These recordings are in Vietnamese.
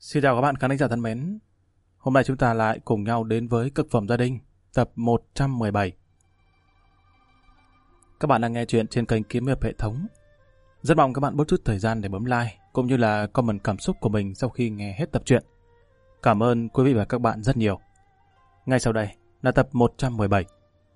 Xin chào các bạn khán giả thân mến. Hôm nay chúng ta lại cùng nhau đến với Cực phẩm gia đình, tập 117. Các bạn đang nghe chuyện trên kênh Kiếm Hiệp hệ thống. Rất mong các bạn bớt chút thời gian để bấm like, cũng như là comment cảm xúc của mình sau khi nghe hết tập truyện. Cảm ơn quý vị và các bạn rất nhiều. Ngay sau đây là tập 117.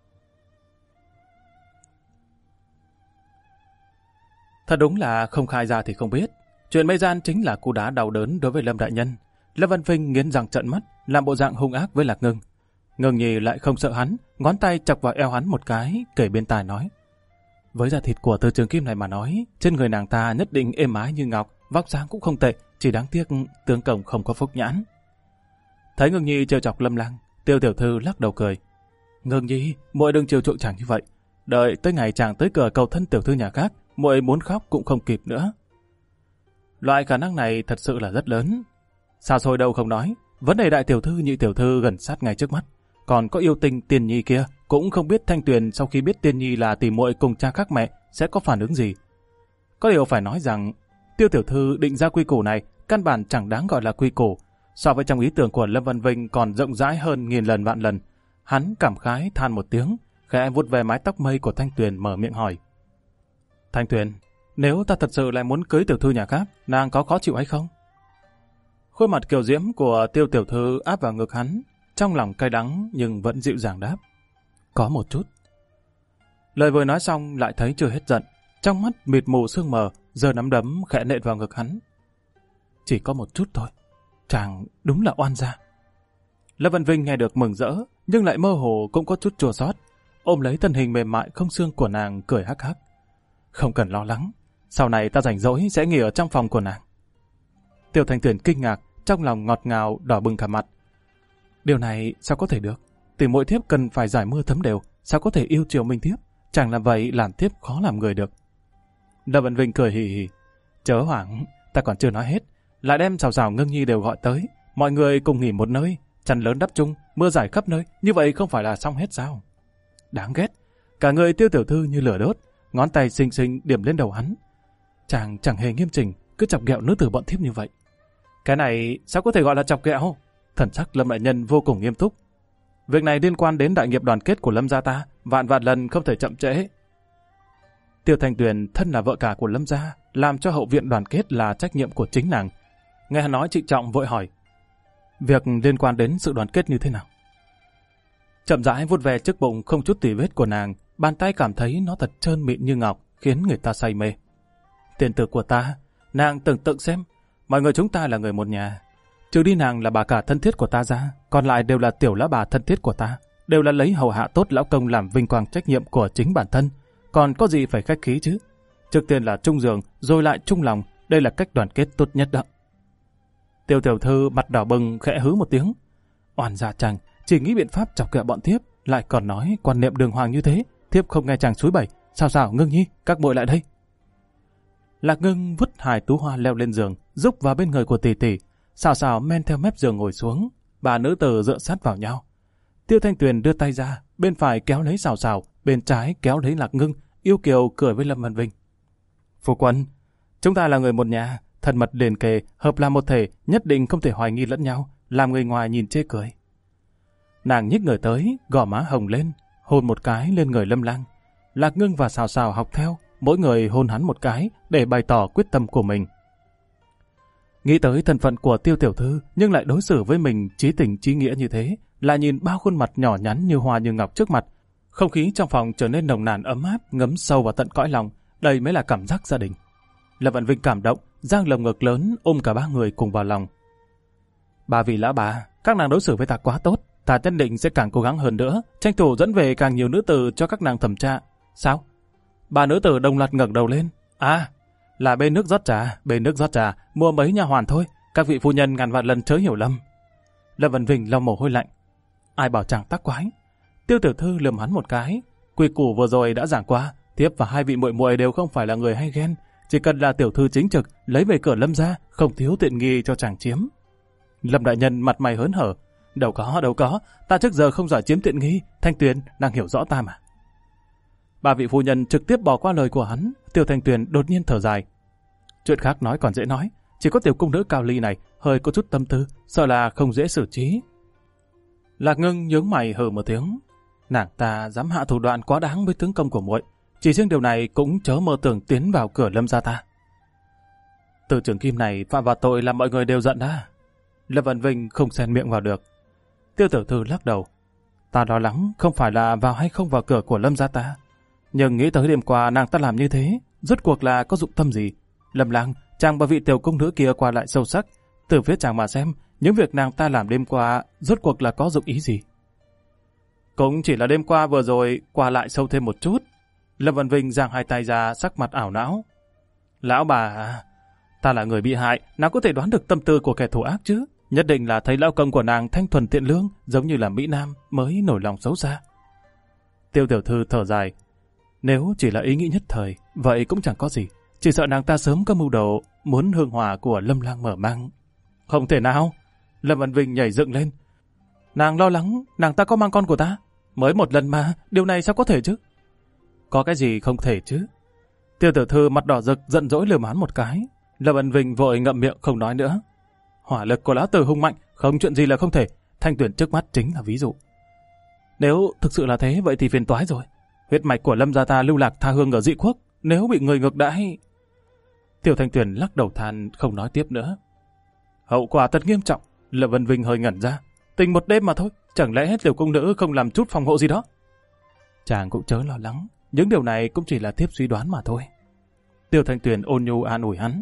Thật đúng là không khai ra thì không biết. Chuyện Mây Gian chính là cú đá đau đớn đối với Lâm đại nhân. Lâm Văn Vinh nghiến răng trợn mắt, làm bộ dạng hung ác với Lạc Ngưng. Ngưng Nhi lại không sợ hắn, ngón tay chọc vào eo hắn một cái, kể bên tai nói: với da thịt của Từ Trường Kim này mà nói, trên người nàng ta nhất định êm ái như ngọc, vóc dáng cũng không tệ, chỉ đáng tiếc tướng công không có phúc nhãn. Thấy Ngưng Nhi trêu chọc Lâm Lăng, Tiêu tiểu thư lắc đầu cười: Ngưng Nhi, muội đừng chiều chuộng chàng như vậy, đợi tới ngày chàng tới cửa cầu thân tiểu thư nhà khác, muội muốn khóc cũng không kịp nữa. Loại khả năng này thật sự là rất lớn. Xa xôi đâu không nói, vấn đề đại tiểu thư nhị tiểu thư gần sát ngay trước mắt. Còn có yêu tình Tiên Nhi kia, cũng không biết Thanh Tuyền sau khi biết Tiên Nhi là tỷ muội cùng cha khác mẹ sẽ có phản ứng gì. Có điều phải nói rằng, Tiêu tiểu thư định ra quy củ này căn bản chẳng đáng gọi là quy củ. So với trong ý tưởng của Lâm Văn Vinh còn rộng rãi hơn nghìn lần vạn lần. Hắn cảm khái than một tiếng, khẽ vuốt về mái tóc mây của Thanh Tuyền mở miệng hỏi: Thanh Tuyền, nếu ta thật sự lại muốn cưới tiểu thư nhà khác, nàng có khó chịu hay không? Khuôn mặt kiều diễm của Tiêu tiểu thư áp vào ngực hắn, trong lòng cay đắng nhưng vẫn dịu dàng đáp: có một chút. Lời vừa nói xong lại thấy chưa hết giận, trong mắt mịt mù sương mờ, giơ nắm đấm khẽ nện vào ngực hắn. Chỉ có một chút thôi, chàng đúng là oan gia. Lâm Văn Vinh nghe được mừng rỡ, nhưng lại mơ hồ cũng có chút chua xót, ôm lấy thân hình mềm mại không xương của nàng cười hắc hắc. Không cần lo lắng, sau này ta rảnh rỗi sẽ nghỉ ở trong phòng của nàng. Tiêu Thanh Tuyền kinh ngạc, trong lòng ngọt ngào đỏ bừng cả mặt. Điều này sao có thể được? Tỷ muội thiếp cần phải giải mưa thấm đều, sao có thể yêu chiều Minh thiếp? Chẳng làm vậy làm thiếp khó làm người được. Lâm Văn Vinh cười hì hì: chớ hoảng, ta còn chưa nói hết, lại đem Sào Sào Ngưng Nhi đều gọi tới, mọi người cùng nghỉ một nơi, chăn lớn đắp chung, mưa rải khắp nơi, như vậy không phải là xong hết sao? Đáng ghét, cả người Tiêu tiểu thư như lửa đốt, ngón tay xinh xinh điểm lên đầu hắn. Chàng chẳng hề nghiêm chỉnh, cứ chọc ghẹo nữ tử bọn thiếp như vậy. Cái này sao có thể gọi là chọc ghẹo? Thần sắc Lâm đại nhân vô cùng nghiêm túc. Việc này liên quan đến đại nghiệp đoàn kết của Lâm gia ta, vạn vạn lần không thể chậm trễ. Tiêu Thanh Tuyền thân là vợ cả của Lâm gia, làm cho hậu viện đoàn kết là trách nhiệm của chính nàng. Nghe hắn nói trịnh trọng vội hỏi: việc liên quan đến sự đoàn kết như thế nào? Chậm rãi vuốt về trước bụng không chút tì vết của nàng, bàn tay cảm thấy nó thật trơn mịn như ngọc, khiến người ta say mê. Tiền tử của ta, nàng tưởng tượng xem, mọi người chúng ta là người một nhà. Trừ đi nàng là bà cả thân thiết của ta ra, còn lại đều là tiểu lão bà thân thiết của ta, đều là lấy hầu hạ tốt lão công làm vinh quang trách nhiệm của chính bản thân. Còn có gì phải khách khí chứ? Trước tiên là chung giường, rồi lại chung lòng, đây là cách đoàn kết tốt nhất đó. Tiêu tiểu thư mặt đỏ bừng khẽ hứ một tiếng. Oan gia chàng, chỉ nghĩ biện pháp chọc ghẹo bọn thiếp, lại còn nói quan niệm đường hoàng như thế, thiếp không nghe chàng xúi bẩy. Sao sao Ngưng Nhi, các muội lại đây. Lạc Ngưng vứt hài tú hoa leo lên giường, rúc vào bên người của tỷ tỷ. Sào Sào men theo mép giường ngồi xuống, bà nữ tử dựa sát vào nhau. Tiêu Thanh Tuyền đưa tay ra, bên phải kéo lấy Sào Sào, bên trái kéo lấy Lạc Ngưng, yêu kiều cười với Lâm Văn Vinh. Phu quân, chúng ta là người một nhà, thân mật liền kề, hợp làm một thể, nhất định không thể hoài nghi lẫn nhau, làm người ngoài nhìn chê cười. Nàng nhích người tới, gò má hồng lên, hôn một cái lên người Lâm Lăng. Lạc Ngưng và Sào Sào học theo, mỗi người hôn hắn một cái để bày tỏ quyết tâm của mình. Nghĩ tới thân phận của Tiêu tiểu thư, nhưng lại đối xử với mình chí tình chí nghĩa như thế, lại nhìn bao khuôn mặt nhỏ nhắn như hoa như ngọc trước mặt, không khí trong phòng trở nên nồng nàn ấm áp, ngấm sâu vào tận cõi lòng. Đây mới là cảm giác gia đình. Lâm Văn Vinh cảm động, giang lồng ngực lớn ôm cả ba người cùng vào lòng. Ba vị lão bà, các nàng đối xử với ta quá tốt, ta nhất định sẽ càng cố gắng hơn nữa, tranh thủ dẫn về càng nhiều nữ tử cho các nàng thẩm tra. Sao? Bà nữ tử đồng loạt ngẩng đầu lên. À, là bên nước rót trà, mua mấy nha hoàn thôi, các vị phu nhân ngàn vạn lần chớ hiểu lầm. Lâm Văn Vinh lau mồ hôi lạnh. Ai bảo chàng tắc quái? Tiêu tiểu thư lườm hắn một cái. Quy củ vừa rồi đã giảng qua, thiếp và hai vị muội muội đều không phải là người hay ghen, chỉ cần là tiểu thư chính trực, lấy về cửa Lâm gia, không thiếu tiện nghi cho chàng chiếm. Lâm đại nhân mặt mày hớn hở. Đâu có, ta trước giờ không giỏi chiếm tiện nghi, Thanh Tuyền đang hiểu rõ ta mà. Ba vị phu nhân trực tiếp bỏ qua lời của hắn. Tiêu Thanh Tuyền đột nhiên thở dài. Chuyện khác nói còn dễ nói, Chỉ có tiểu cung nữ Cao Ly này hơi có chút tâm tư, sợ là không dễ xử trí. Lạc Ngưng nhướng mày hừ một tiếng. Nàng ta dám hạ thủ đoạn quá đáng với tướng công của muội, chỉ riêng điều này cũng chớ mơ tưởng tiến vào cửa Lâm gia ta. Từ Trường Kim này phạm vào tội làm mọi người đều giận đã. Lâm Vân Vinh không xen miệng vào được. Tiêu tiểu thư lắc đầu. Ta lo lắng không phải là vào hay không vào cửa của Lâm gia ta, nhưng nghĩ tới đêm qua nàng ta làm như thế, rốt cuộc là có dụng tâm gì? Lâm lang, chàng và vị tiểu cung nữ kia qua lại sâu sắc, từ phía chàng mà xem, những việc nàng ta làm đêm qua rốt cuộc là có dụng ý gì? Cũng chỉ là đêm qua vừa rồi qua lại sâu thêm một chút. Lâm Văn Vinh giang hai tay ra, sắc mặt ảo não. Lão bà, ta là người bị hại, nào có thể đoán được tâm tư của kẻ thù ác chứ? Nhất định là thấy lão công của nàng thanh thuần thiện lương, giống như là Mỹ Nam mới nổi lòng xấu xa. Tiêu tiểu thư thở dài. Nếu chỉ là ý nghĩ nhất thời, vậy cũng chẳng có gì. Chỉ sợ nàng ta sớm có mưu đồ muốn hương hỏa của Lâm lang mở mang. Không thể nào. Lâm Văn Vinh nhảy dựng lên. Nàng lo lắng nàng ta có mang con của ta. Mới một lần mà, điều này sao có thể chứ? Có cái gì không thể chứ? Tiêu tiểu thư mặt đỏ rực giận dỗi lườm hắn một cái. Lâm Văn Vinh vội ngậm miệng không nói nữa. Hỏa lực của lão tử hung mạnh, không chuyện gì là không thể. Thanh Tuyển trước mắt chính là ví dụ. Nếu thực sự là thế, vậy thì phiền toái rồi. Huyết mạch của Lâm gia ta lưu lạc tha hương ở dị quốc, nếu bị người ngược đãi... Tiểu Thanh Tuyển lắc đầu than không nói tiếp nữa. Hậu quả thật nghiêm trọng. Lâm Văn Vinh hơi ngẩn ra. Tình một đêm mà thôi, chẳng lẽ tiểu cung nữ không làm chút phòng hộ gì đó? Chàng cũng chớ lo lắng, những điều này cũng chỉ là tiếp suy đoán mà thôi. Tiêu Thanh Tuyền ôn nhu an ủi hắn.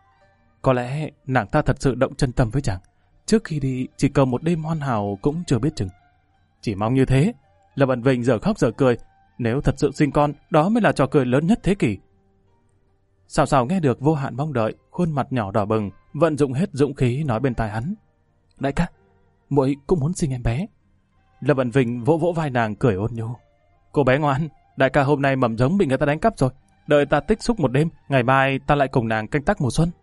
Có lẽ nàng ta thật sự động chân tâm với chàng. Trước khi đi chỉ cầu một đêm hoàn hảo cũng chưa biết chừng. Chỉ mong như thế. Lâm Văn Vinh giờ khóc giờ cười. Nếu thật sự sinh con, đó mới là trò cười lớn nhất thế kỷ. Sào Sào nghe được vô hạn mong đợi, khuôn mặt nhỏ đỏ bừng, vận dụng hết dũng khí nói bên tai hắn. Đại ca, muội cũng muốn sinh em bé. Lâm Văn Vinh vỗ vỗ vai nàng cười ôn nhu. Cô bé ngoan, đại ca hôm nay mầm giống bị người ta đánh cắp rồi. Đợi ta tích xúc một đêm, ngày mai ta lại cùng nàng canh tác mùa xuân.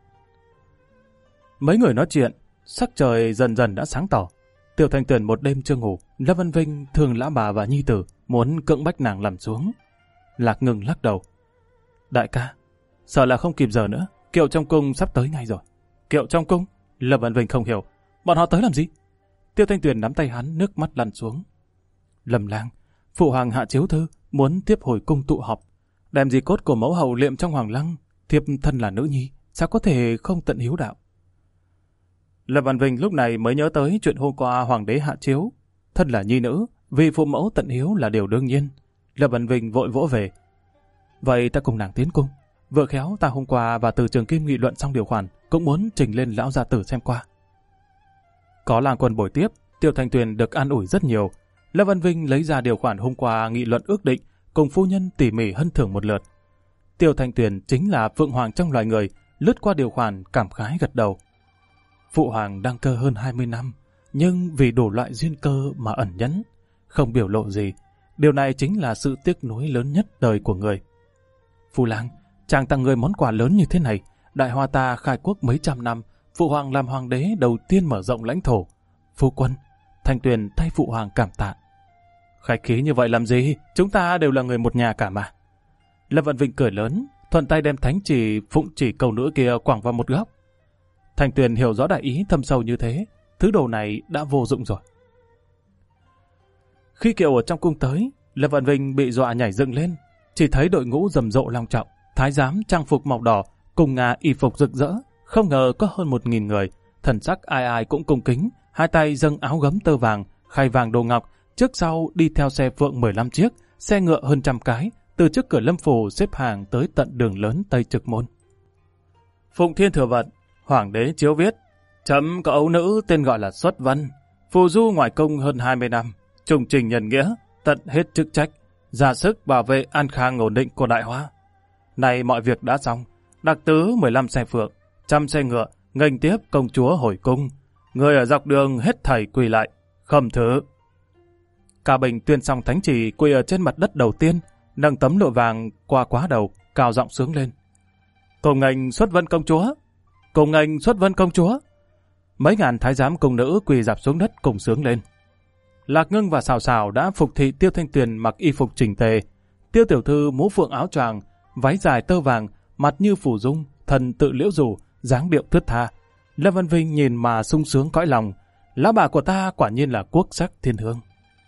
Mấy người nói chuyện, sắc trời dần dần đã sáng tỏ. Tiểu Thanh Tuyền một đêm chưa ngủ, Lâm Văn Vinh thương lão bà và nhi tử, muốn cưỡng bách nàng làm xuống. Lạc Ngưng lắc đầu. Đại ca, sợ là không kịp giờ nữa, kiệu trong cung sắp tới ngay rồi. Kiệu trong cung? Lâm Văn Vinh không hiểu. Bọn họ tới làm gì? Tiêu Thanh Tuyền nắm tay hắn, nước mắt lăn xuống. Lâm lang, phụ hoàng hạ chiếu thư, muốn tiếp hồi cung tụ họp. Đem di cốt của mẫu hậu liệm trong hoàng lăng, thiếp thân là nữ nhi, sao có thể không tận hiếu đạo? Lâm Văn Vinh lúc này mới nhớ tới chuyện hôm qua hoàng đế hạ chiếu. Thân là nhi nữ, vì phụ mẫu tận hiếu là điều đương nhiên. Lâm Văn Vinh vội vỗ về. Vậy ta cùng nàng tiến cung. Vừa khéo ta hôm qua và Từ Trường Kim nghị luận xong điều khoản, cũng muốn trình lên lão gia tử xem qua. Có Lang Quân bồi tiếp, Tiêu Thanh Tuyền được an ủi rất nhiều. Lâm Văn Vinh lấy ra điều khoản hôm qua nghị luận ước định, cùng phu nhân tỉ mỉ hân thưởng một lượt. Tiêu Thanh Tuyền chính là phượng hoàng trong loài người, lướt qua điều khoản cảm khái gật đầu. Phụ hoàng đăng cơ hơn 20 năm, nhưng vì đủ loại duyên cơ mà ẩn nhẫn, không biểu lộ gì. Điều này chính là sự tiếc nuối lớn nhất đời của người. Phu lang, chàng tặng người món quà lớn như thế này. Đại Hoa ta khai quốc mấy trăm năm, phụ hoàng làm hoàng đế đầu tiên mở rộng lãnh thổ. Phu quân, Thanh Tuyền thay phụ hoàng cảm tạ. Khách khí như vậy làm gì? Chúng ta đều là người một nhà cả mà. Lâm Văn Vinh cười lớn, thuận tay đem thánh chỉ phụng chỉ cầu nữ kia quẳng vào một góc. Thanh Tuyền hiểu rõ đại ý thâm sâu như thế, thứ đồ này đã vô dụng rồi. Khi kiệu ở trong cung tới, Lâm Văn Vinh bị dọa nhảy dựng lên, chỉ thấy đội ngũ rầm rộ long trọng, thái giám trang phục màu đỏ, cùng ngà y phục rực rỡ, không ngờ có hơn 1000 người, thần sắc ai ai cũng cung kính, hai tay dâng áo gấm tơ vàng, khay vàng đồ ngọc, trước sau đi theo xe phượng 15 chiếc, xe ngựa hơn 100 cái, từ trước cửa Lâm phủ xếp hàng tới tận đường lớn Tây Trực Môn. Phụng Thiên Thừa Vận, hoàng đế chiếu viết, chấm có ấu nữ tên gọi là Xuất Vân, phù du ngoài cung hơn 20 năm, trung trình nhân nghĩa, tận hết chức trách, ra sức bảo vệ an khang ổn định của Đại Hoa. Này mọi việc đã xong, đặc tứ 15 xe phượng, 100 xe ngựa, nghênh tiếp công chúa hồi cung. Người ở dọc đường hết thảy quỳ lại, khâm thứ. Cả Bình tuyên xong thánh chỉ, quỳ ở trên mặt đất đầu tiên, nâng tấm lụa vàng qua quá đầu, cao giọng sướng lên. Cùng nghênh Xuất Vân công chúa, cùng nghênh Xuất Vân công chúa. Mấy ngàn thái giám cung nữ quỳ dạp xuống đất cùng sướng lên. Lạc Ngưng và Sào Sào đã phục thị Tiêu Thanh Tuyền mặc y phục chỉnh tề. Tiêu tiểu thư mũ phượng áo choàng, váy dài tơ vàng, mặt như phủ dung, thần tự liễu rủ, dáng điệu thướt tha. Lâm Văn Vinh nhìn mà sung sướng cõi lòng. Lão bà của ta quả nhiên là quốc sắc thiên hương.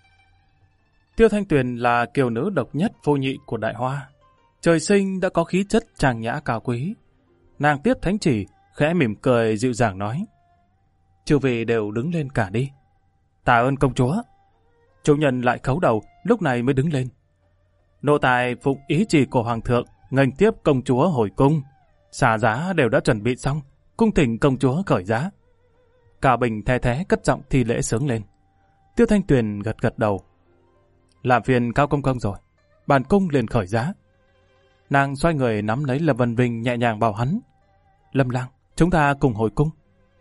Tiêu Thanh Tuyền là kiều nữ độc nhất vô nhị của Đại Hoa. Trời sinh đã có khí chất trang nhã cao quý. Nàng tiếp thánh chỉ, khẽ mỉm cười dịu dàng nói: chư vị đều đứng lên cả đi. Tạ ơn công chúa. Chủ nhân lại khấu đầu, lúc này mới đứng lên. Nô tài phụng ý chỉ của hoàng thượng, nghênh tiếp công chúa hồi cung. Xả giá đều đã chuẩn bị xong, cung thỉnh công chúa khởi giá. Cả Bình the thé cất giọng thi lễ sướng lên. Tiêu Thanh Tuyền gật gật đầu. Làm phiền Cao công công rồi, bản cung liền khởi giá. Nàng xoay người nắm lấy Lâm Văn Vinh nhẹ nhàng bảo hắn: Lâm lang, chúng ta cùng hồi cung.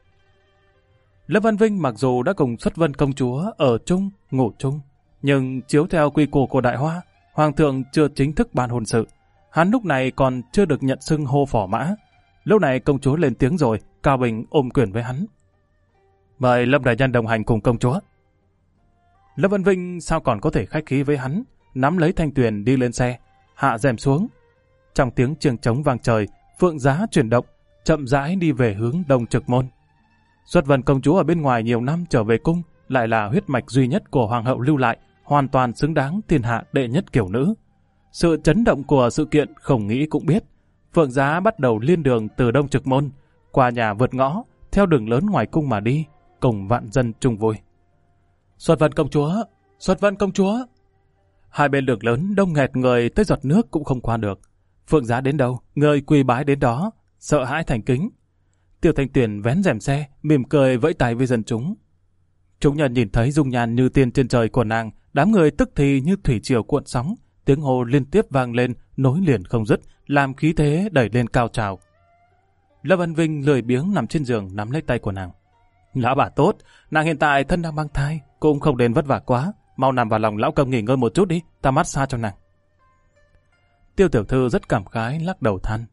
Lâm Văn Vinh mặc dù đã cùng Xuất Vân công chúa ở chung, ngủ chung, nhưng chiếu theo quy củ của Đại Hoa, hoàng thượng chưa chính thức ban hôn sự. Hắn lúc này còn chưa được nhận xưng hô phò mã. Lúc này công chúa lên tiếng rồi, Cao Bình ôm quyền với hắn: mời Lâm đại nhân đồng hành cùng công chúa. Lâm Văn Vinh sao còn có thể khách khí với hắn, nắm lấy Thanh Tuyền đi lên xe, hạ rèm xuống. Trong tiếng chiêng trống vang trời, phượng giá chuyển động, chậm rãi đi về hướng Đông Trực Môn. Xuất Vân công chúa ở bên ngoài nhiều năm trở về cung, lại là huyết mạch duy nhất của hoàng hậu lưu lại, hoàn toàn xứng đáng thiên hạ đệ nhất kiều nữ. Sự chấn động của sự kiện không nghĩ cũng biết. Phượng giá bắt đầu liên đường từ Đông Trực Môn, qua nhà vượt ngõ, theo đường lớn ngoài cung mà đi, cùng vạn dân chung vui. Xuất Vân công chúa, Xuất Vân công chúa. Hai bên đường lớn đông nghẹt người tới giọt nước cũng không qua được. Phượng giá đến đâu, người quỳ bái đến đó, sợ hãi thành kính. Tiêu Thanh Tuyền vén rèm xe, mỉm cười vẫy tay với dân chúng. Chúng nhân nhìn thấy dung nhan như tiên trên trời của nàng, đám người tức thì như thủy triều cuộn sóng, tiếng hô liên tiếp vang lên, nối liền không dứt, làm khí thế đẩy lên cao trào. Lâm Văn Vinh lười biếng nằm trên giường nắm lấy tay của nàng. Lão bà tốt, nàng hiện tại thân đang mang thai, cũng không đến vất vả quá, mau nằm vào lòng lão công nghỉ ngơi một chút đi, ta massage cho nàng. Tiêu tiểu thư rất cảm khái lắc đầu than: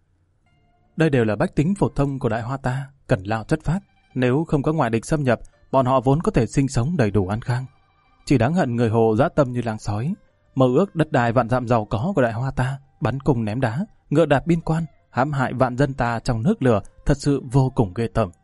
đây đều là bách tính phổ thông của Đại Hoa ta, cần lao chất phác. Nếu không có ngoại địch xâm nhập, bọn họ vốn có thể sinh sống đầy đủ an khang. Chỉ đáng hận người Hồ dã tâm như lang sói, mơ ước đất đai vạn dặm giàu có của Đại Hoa ta, bắn cung ném đá, ngựa đạp biên quan, hãm hại vạn dân ta trong nước lửa, thật sự vô cùng ghê tởm.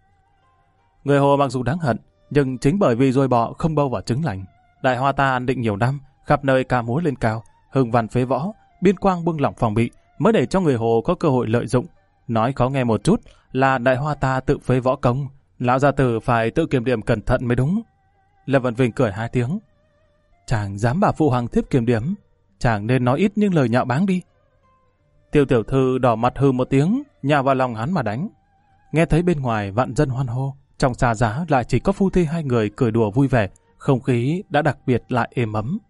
Người Hồ mặc dù đáng hận, nhưng chính bởi vì ruồi bọ không bâu vào trứng lành. Đại Hoa ta an định nhiều năm, khắp nơi ca múa lên cao, hưng văn phế võ, biên quang buông lỏng phòng bị, mới để cho người Hồ có cơ hội lợi dụng. Nói khó nghe một chút là Đại Hoa ta tự phế võ công, lão gia tử phải tự kiểm điểm cẩn thận mới đúng. Lâm Văn Vinh cười hai tiếng: chàng dám bảo phụ hoàng thiếp kiểm điểm, chàng nên nói ít những lời nhạo báng đi. Tiêu tiểu thư đỏ mặt hừ một tiếng, nhào vào lòng hắn mà đánh. Nghe thấy bên ngoài vạn dân hoan hô, trong xa giá lại chỉ có phu thê hai người cười đùa vui vẻ, không khí đã đặc biệt lại êm ấm.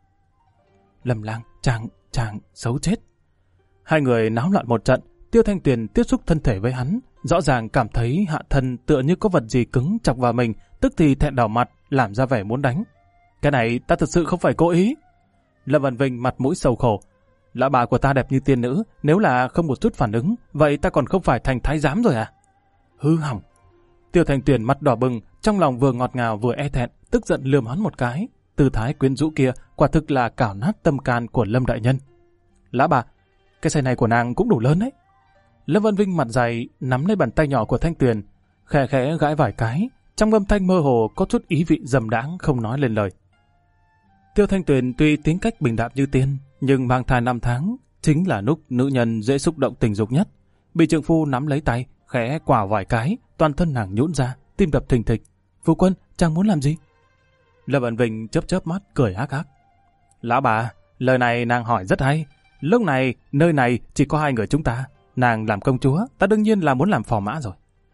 Lâm lang, chàng xấu chết. Hai người náo loạn một trận. Tiêu Thanh Tuyền tiếp xúc thân thể với hắn, rõ ràng cảm thấy hạ thân tựa như có vật gì cứng chọc vào mình, tức thì thẹn đỏ mặt, làm ra vẻ muốn đánh. Cái này ta thực sự không phải cố ý. Lâm Văn Vinh mặt mũi sầu khổ: lão bà của ta đẹp như tiên nữ, nếu là không một chút phản ứng, vậy ta còn không phải thành thái giám rồi à? Hư hỏng. Tiêu Thanh Tuyền mặt đỏ bừng, trong lòng vừa ngọt ngào vừa e thẹn, tức giận lườm hắn một cái. Tư thái quyến rũ kia quả thực là cào nát tâm can của Lâm đại nhân. Lão bà, cái xe này của nàng cũng đủ lớn đấy. Lâm Văn Vinh mặt dày nắm lấy bàn tay nhỏ của Thanh Tuyền, khẽ khẽ gãi vài cái, trong âm thanh mơ hồ có chút ý vị dầm đãng không nói lên lời. Tiêu Thanh Tuyền tuy tính cách bình đạm như tiên, nhưng mang thai 5 tháng chính là lúc nữ nhân dễ xúc động tình dục nhất. Bị trượng phu nắm lấy tay, khẽ quà vài cái, toàn thân nàng nhũn ra, tim đập thình thịch. Phu quân, chàng muốn làm gì? Lâm Văn Vinh chớp chớp mắt cười hắc hắc. Lão bà, lời này nàng hỏi rất hay. Lúc này, nơi này chỉ có hai người chúng ta. Nàng làm công chúa, ta đương nhiên là muốn làm phò mã rồi.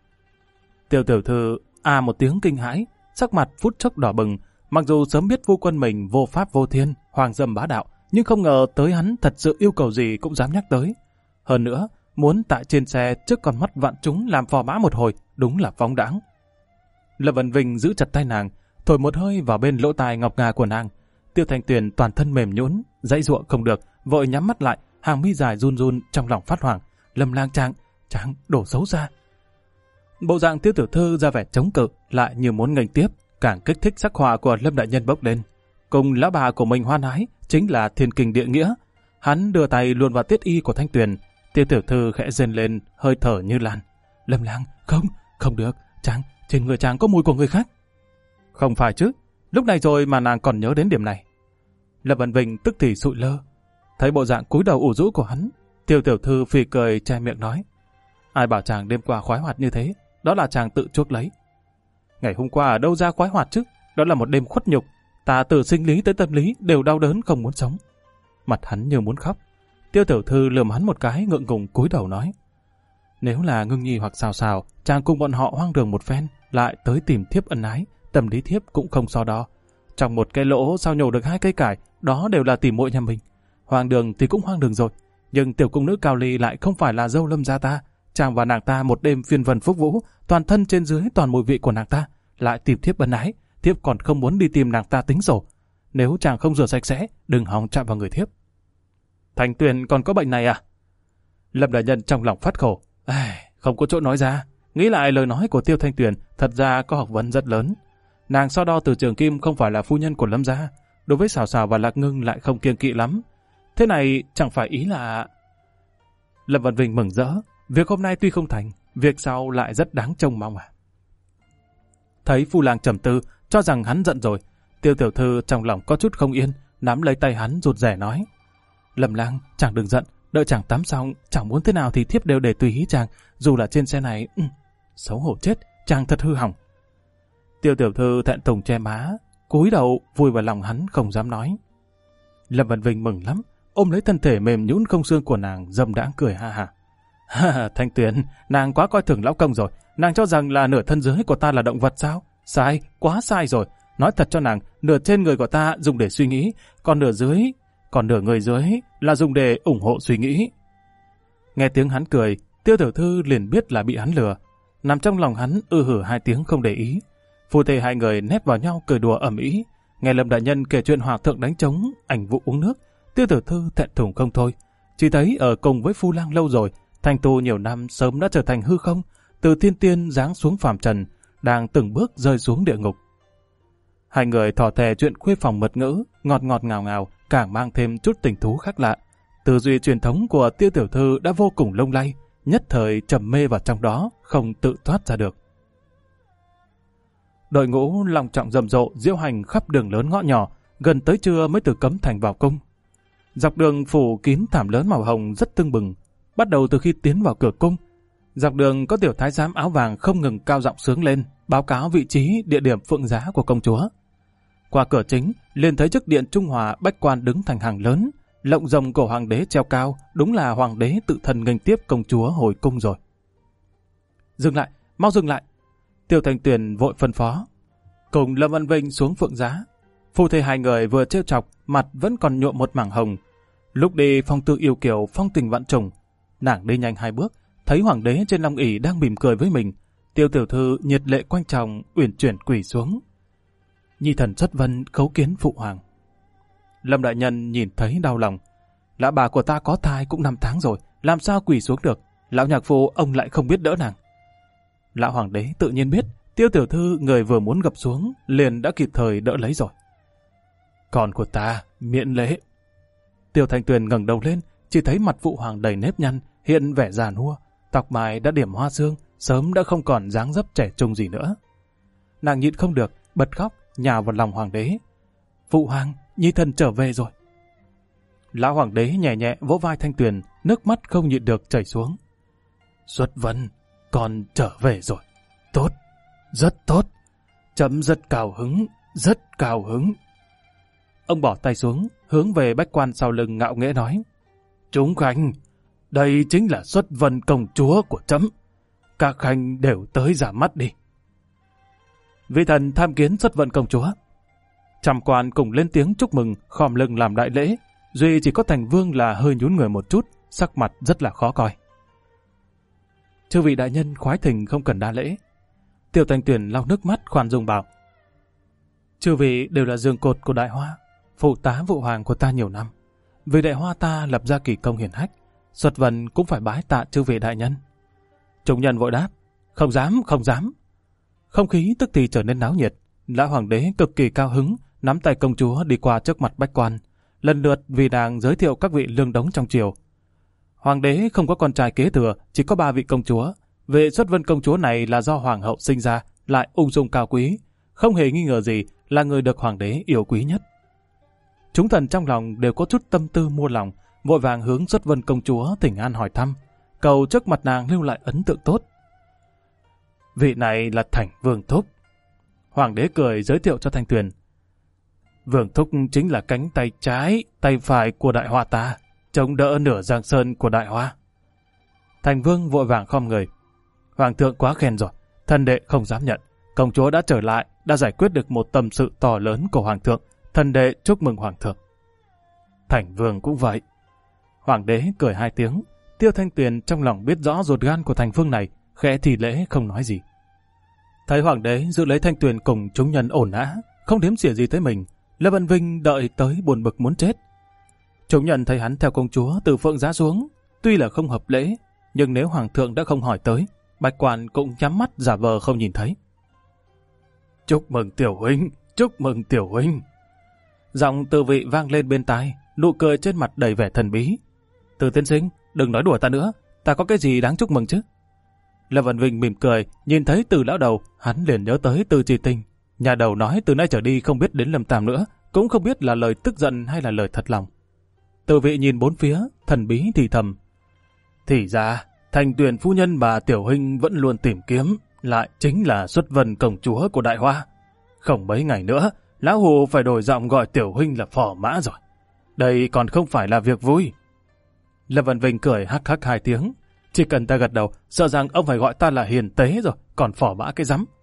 Tiêu tiểu thư một tiếng kinh hãi, sắc mặt phút chốc đỏ bừng. Mặc dù sớm biết phu quân mình vô pháp vô thiên, hoàng dâm bá đạo, nhưng không ngờ tới hắn thật sự yêu cầu gì cũng dám nhắc tới. Hơn nữa, muốn tại trên xe trước con mắt vạn chúng làm phò mã một hồi, đúng là phóng đãng. Lâm Văn Vinh giữ chặt tay nàng, thổi một hơi vào bên lỗ tai ngọc ngà của nàng. Tiêu Thanh Tuyền toàn thân mềm nhũn, dãy giụa không được, vội nhắm mắt lại, hàng mi dài run run trong lòng phát hoảng. Lâm lang, chàng đổ xấu ra. Bộ dạng Tiêu tiểu thư ra vẻ chống cự, lại như muốn nghênh tiếp, càng kích thích sắc hỏa của Lâm đại nhân bốc lên. Cùng lão bà của mình hoan ái chính là thiên kinh địa nghĩa. Hắn đưa tay luồn vào tiết y của Thanh Tuyền. Tiêu tiểu thư khẽ rên lên, hơi thở như lan. Lâm Lang, không được, chàng, trên người chàng có mùi của người khác. Không phải chứ, lúc này rồi mà nàng còn nhớ đến điểm này. Lâm Vân Vinh tức thì sụi lơ. Thấy bộ dạng cúi đầu ủ rũ của hắn, Tiêu tiểu thư phì cười che miệng nói: ai bảo chàng đêm qua khoái hoạt như thế, đó là chàng tự chuốc lấy. Ngày hôm qua ở đâu ra khoái hoạt chứ, đó là một đêm khuất nhục, ta từ sinh lý tới tâm lý đều đau đớn không muốn sống. Mặt hắn như muốn khóc. Tiêu tiểu thư lườm hắn một cái ngượng ngùng cúi đầu nói: nếu là Ngưng Nhi hoặc Sào Sào, chàng cùng bọn họ hoang đường một phen, lại tới tìm thiếp ân ái, tâm lý thiếp cũng không so đo. Trong một cái lỗ sao nhổ được 2 cây cải, đó đều là tìm muội nhà mình. Hoang đường thì cũng hoang đường rồi, nhưng tiểu cung nữ Cao Ly lại không phải là dâu Lâm gia ta. Chàng và nàng ta một đêm phiên vân phúc vũ, toàn thân trên dưới toàn mùi vị của nàng ta, lại tìm thiếp ân ái, thiếp còn không muốn đi tìm nàng ta tính sổ. Nếu chàng không rửa sạch sẽ, đừng hòng chạm vào người thiếp. Thành Tuyền còn có bệnh này à? Lâm đại nhân trong lòng phát khổ. Không có chỗ nói ra. Nghĩ lại lời nói của Tiêu Thanh Tuyền, thật ra có học vấn rất lớn. Nàng so đo từ Trường Kim không phải là phu nhân của Lâm gia, đối với Sào Sào và Lạc Ngưng lại không kiêng kỵ lắm. Thế này chẳng phải ý là... Lâm Văn Vinh mừng rỡ. Việc hôm nay tuy không thành, việc sau lại rất đáng trông mong à. Thấy Phu Lang trầm tư, cho rằng hắn giận rồi, Tiêu tiểu thư trong lòng có chút không yên, nắm lấy tay hắn rụt rè nói: Lâm Lang, chàng đừng giận, đợi chàng tắm xong, chẳng muốn thế nào thì thiếp đều để tùy ý chàng, dù là trên xe này. Xấu hổ chết, chàng thật hư hỏng. Tiêu tiểu thư thẹn thùng che má, cúi đầu vùi vào lòng hắn không dám nói. Lâm Văn Vinh mừng lắm, ôm lấy thân thể mềm nhũn không xương của nàng, dâm đãng cười ha ha. Thanh Tuyền, nàng quá coi thường lão công rồi, nàng cho rằng là nửa thân dưới của ta là động vật sao? Sai, quá sai rồi. Nói thật cho nàng, nửa trên người của ta dùng để suy nghĩ, còn nửa người dưới là dùng để ủng hộ suy nghĩ. Nghe tiếng hắn cười, Tiêu tiểu thư liền biết là bị hắn lừa. Nằm trong lòng hắn hử 2 tiếng không để ý. Phu thê 2 người nép vào nhau cười đùa ầm ĩ. Nghe Lâm đại nhân kể chuyện hòa thượng đánh trống, ảnh vụ uống nước, Tiêu tiểu thư thẹn thùng không thôi. Chỉ thấy ở cùng với Phu Lang lâu rồi, thành tu nhiều năm sớm đã trở thành hư không, từ thiên tiên giáng xuống phàm trần, đang từng bước rơi xuống địa ngục. 2 người thỏ thè chuyện khuê phòng mật ngữ, ngọt ngọt ngào ngào, càng mang thêm chút tình thú khác lạ. Tư duy truyền thống của Tiêu tiểu thư đã vô cùng lung lay, nhất thời trầm mê vào trong đó, không tự thoát ra được. Đội ngũ long trọng rầm rộ diễu hành khắp đường lớn ngõ nhỏ, gần tới trưa mới từ Cấm Thành vào cung. Dọc đường phủ kín thảm lớn màu hồng rất tưng bừng. Bắt đầu từ khi tiến vào cửa cung, dọc đường có tiểu thái giám áo vàng không ngừng cao giọng sướng lên, báo cáo vị trí, địa điểm phượng giá của công chúa. Qua cửa chính, liền thấy trước điện Trung Hòa bách quan đứng thành hàng lớn, lộng rồng cổ hoàng đế treo cao, đúng là hoàng đế tự thân nghênh tiếp công chúa hồi cung rồi. Dừng lại, mau dừng lại! Tiêu Thanh Tuyền vội phân phó. Cùng Lâm Văn Vinh xuống phượng giá. Phu thê 2 người vừa trêu chọc, mặt vẫn còn nhuộm một mảng hồng. Lúc đi phong tư yêu kiều, phong tình vạn trùng. Nàng đi nhanh 2 bước, thấy hoàng đế trên long ỷ đang mỉm cười với mình. Tiêu tiểu thư nhiệt lệ quanh chồng, uyển chuyển quỳ xuống. Nhi thần xuất vân khấu kiến phụ hoàng. Lâm đại nhân nhìn thấy đau lòng. Lão bà của ta có thai cũng 5 tháng rồi, làm sao quỳ xuống được? Lão nhạc phụ ông lại không biết đỡ nàng. Lão hoàng đế tự nhiên biết, Tiêu tiểu thư người vừa muốn gập xuống, liền đã kịp thời đỡ lấy rồi. Con của ta, miễn lễ. Tiêu Thanh Tuyền ngẩng đầu lên, chỉ thấy mặt phụ hoàng đầy nếp nhăn, hiện vẻ già nua, tóc mái đã điểm hoa sương, sớm đã không còn dáng dấp trẻ trung gì nữa. Nàng nhịn không được, bật khóc, nhào vào lòng hoàng đế. Phụ hoàng, nhi thần trở về rồi. Lão hoàng đế nhẹ nhẹ vỗ vai Thanh Tuyền, nước mắt không nhịn được chảy xuống. Xuất Vân, con trở về rồi. Tốt, rất tốt. Chấm rất cao hứng, rất cao hứng. Ông bỏ tay xuống, hướng về bách quan sau lưng ngạo nghễ nói. Chúng khanh, đây chính là Xuất Vân công chúa của chấm. Các khanh đều tới ra mắt đi. Vị thần tham kiến Xuất Vân công chúa. Trăm quan cùng lên tiếng chúc mừng, khom lưng làm đại lễ. Duy chỉ có Thành Vương là hơi nhún người một chút, sắc mặt rất là khó coi. Chư vị đại nhân khoái thỉnh không cần đa lễ. Tiêu Thanh Tuyền lau nước mắt khoan dung bảo. Chư vị đều là giường cột của Đại Hoa, phụ tá vụ hoàng của ta nhiều năm. Vì Đại Hoa ta lập ra kỳ công hiển hách, Xuất Vân cũng phải bái tạ chư vị đại nhân. Chúng nhân vội đáp, không dám, không dám. Không khí tức thì trở nên náo nhiệt. Lão hoàng đế cực kỳ cao hứng, nắm tay công chúa đi qua trước mặt bách quan, lần lượt vì nàng giới thiệu các vị lương đống trong triều. Hoàng đế không có con trai kế thừa, chỉ có 3 vị công chúa, Vị Xuất Vân công chúa này là do hoàng hậu sinh ra, lại ung dung cao quý, không hề nghi ngờ gì là người được hoàng đế yêu quý nhất. Chúng thần trong lòng đều có chút tâm tư mua lòng, vội vàng hướng Xuất Vân công chúa thỉnh an hỏi thăm, cầu trước mặt nàng lưu lại ấn tượng tốt. Vị này là Thành Vương Thúc. Hoàng đế cười giới thiệu cho Thanh Tuyền. Vương Thúc chính là cánh tay trái, tay phải của Đại Hoa ta, chống đỡ nửa giang sơn của Đại Hoa. Thành Vương vội vàng khom người. Hoàng thượng quá khen rồi, thần đệ không dám nhận. Công chúa đã trở lại, đã giải quyết được một tâm sự to lớn của Hoàng thượng. Thần đệ chúc mừng Hoàng thượng. Thành Vương cũng vậy. Hoàng đế cười 2 tiếng. Tiêu Thanh Tuyền trong lòng biết rõ ruột gan của Thành Vương này, khẽ thì lễ không nói gì. Thấy Hoàng đế giữ lấy Thanh Tuyền cùng chúng nhân ổn ã, không đếm xỉa gì tới mình, Lâm Vân Vinh đợi tới buồn bực muốn chết. Chúng nhân thấy hắn theo công chúa từ phượng giá xuống, tuy là không hợp lễ, nhưng nếu Hoàng thượng đã không hỏi tới, Bạch Quan cũng nhắm mắt giả vờ không nhìn thấy. Chúc mừng tiểu huynh, chúc mừng tiểu huynh. Giọng Từ Vị vang lên bên tai, nụ cười trên mặt đầy vẻ thần bí. Từ tiên sinh, đừng nói đùa ta nữa, ta có cái gì đáng chúc mừng chứ? Lâm Vân Vinh mỉm cười, nhìn thấy Từ lão đầu, hắn liền nhớ tới Từ Chỉ Tình. Nhà đầu nói từ nay trở đi không biết đến Lâm Tam nữa, cũng không biết là lời tức giận hay là lời thật lòng. Từ Vị nhìn bốn phía, thần bí thì thầm. Thì ra, Thành Tuyền phu nhân mà tiểu huynh vẫn luôn tìm kiếm, lại chính là Xuất Vân công chúa của Đại Hoa. Không mấy ngày nữa, lão hù phải đổi giọng gọi tiểu huynh là phò mã rồi. Đây còn không phải là việc vui. Lâm Vân Vinh cười hắc hắc 2 tiếng. Chỉ cần ta gật đầu, sợ rằng ông phải gọi ta là hiền tế rồi, còn phò mã cái rắm.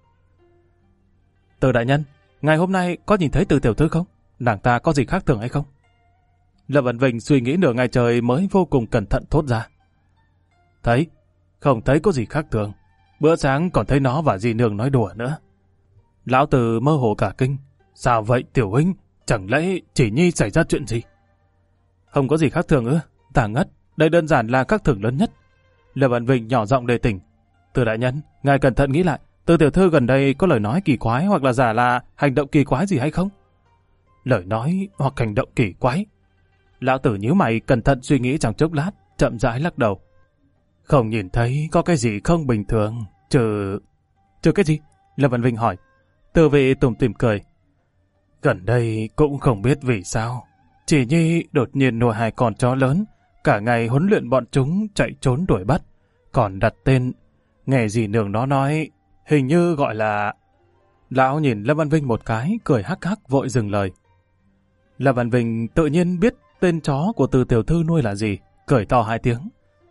Từ đại nhân, ngày hôm nay có nhìn thấy Từ tiểu thư không? Nàng ta có gì khác thường hay không? Lâm Vân Vinh suy nghĩ nửa ngày trời mới vô cùng cẩn thận thốt ra. Thấy, không thấy có gì khác thường. Bữa sáng còn thấy nó và dì nương nói đùa nữa. Lão Từ mơ hồ cả kinh. Sao vậy tiểu huynh? Chẳng lẽ chỉ nhi xảy ra chuyện gì? Không có gì khác thường ư? Ta ngất, đây đơn giản là các thường lớn nhất. Lâm Vân Vinh nhỏ giọng đề tỉnh. Từ đại nhân, ngài cẩn thận nghĩ lại, Từ tiểu thư gần đây có lời nói kỳ quái hoặc là giả là hành động kỳ quái gì hay không? Lời nói hoặc hành động kỳ quái? Lão Tử nhíu mày cẩn thận suy nghĩ trong chốc lát, chậm rãi lắc đầu. Không nhìn thấy có cái gì không bình thường, trừ cái gì? Lâm Vân Vinh hỏi. Từ Vị tủm tỉm cười. Gần đây cũng không biết vì sao, chỉ nhi đột nhiên nuôi 2 con chó lớn, cả ngày huấn luyện bọn chúng chạy trốn đuổi bắt, còn đặt tên, nghe dì nương nó nói, hình như gọi là... Lão nhìn Lâm Văn Vinh một cái, cười hắc hắc vội dừng lời. Lâm Văn Vinh tự nhiên biết tên chó của Từ tiểu thư nuôi là gì, cười to 2 tiếng.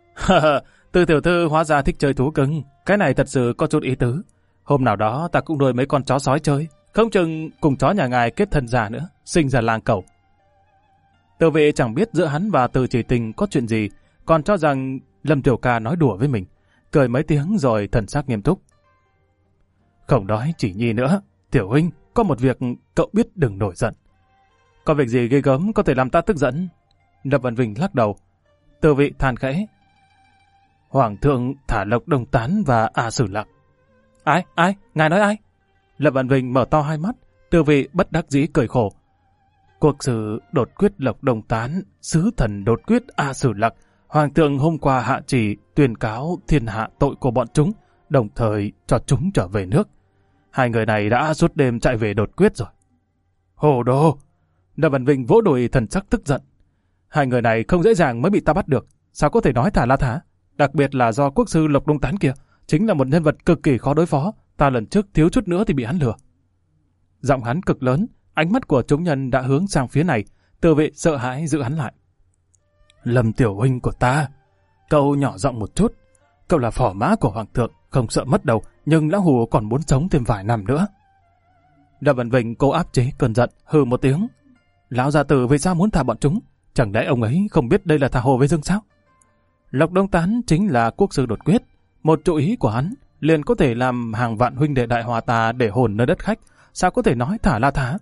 Từ tiểu thư hóa ra thích chơi thú cưng, cái này thật sự có chút ý tứ. Hôm nào đó ta cũng nuôi mấy con chó sói chơi, không chừng cùng chó nhà ngài kết thân già nữa, sinh ra lang cẩu. Từ Vị chẳng biết giữa hắn và Từ Chỉ Tình có chuyện gì, còn cho rằng Lâm Tiểu Ca nói đùa với mình, cười mấy tiếng rồi thần sắc nghiêm túc. Không nói Chỉ Nhi nữa, tiểu huynh, có một việc cậu biết đừng nổi giận. Có việc gì ghê gớm có thể làm ta tức giận? Lâm Văn Vinh lắc đầu. Từ Vị than khẽ. Hoàng thượng thả Lộc Đông Tán và A Sử Lạc. Ai? Ngài nói ai? Lâm Văn Vinh mở to 2 mắt, Từ Vị bất đắc dĩ cười khổ. Cuộc sự đột quyết Lộc Đông Tán, sứ thần đột quyết A Sử Lạc, Hoàng thượng hôm qua hạ chỉ tuyên cáo thiên hạ tội của bọn chúng, đồng thời cho chúng trở về nước. 2 người này đã suốt đêm chạy về đột quyết rồi. Hồ đồ! Lâm Văn Vinh vỗ đùi thần sắc tức giận. 2 người này không dễ dàng mới bị ta bắt được, sao có thể nói thả la thả? Đặc biệt là do quốc sư Lộc Đông Tán kia, chính là một nhân vật cực kỳ khó đối phó, ta lần trước thiếu chút nữa thì bị hắn lừa. Giọng hắn cực lớn, ánh mắt của chúng nhân đã hướng sang phía này, Từ Vị sợ hãi giữ hắn lại. Lâm tiểu huynh của ta, cậu nhỏ giọng một chút, cậu là phò mã của hoàng thượng, không sợ mất đầu, nhưng lão hù còn muốn sống thêm vài năm nữa. Lâm Văn Vinh cố áp chế cơn giận, hừ một tiếng. Lão gia tử vì sao muốn thả bọn chúng? Chẳng lẽ ông ấy không biết đây là thả hồ với dương sao? Lộc Đông Tán chính là quốc sư đột quyết, một chủ ý của hắn liền có thể làm hàng vạn huynh đệ Đại Hòa ta để hồn nơi đất khách, sao có thể nói thả la thả?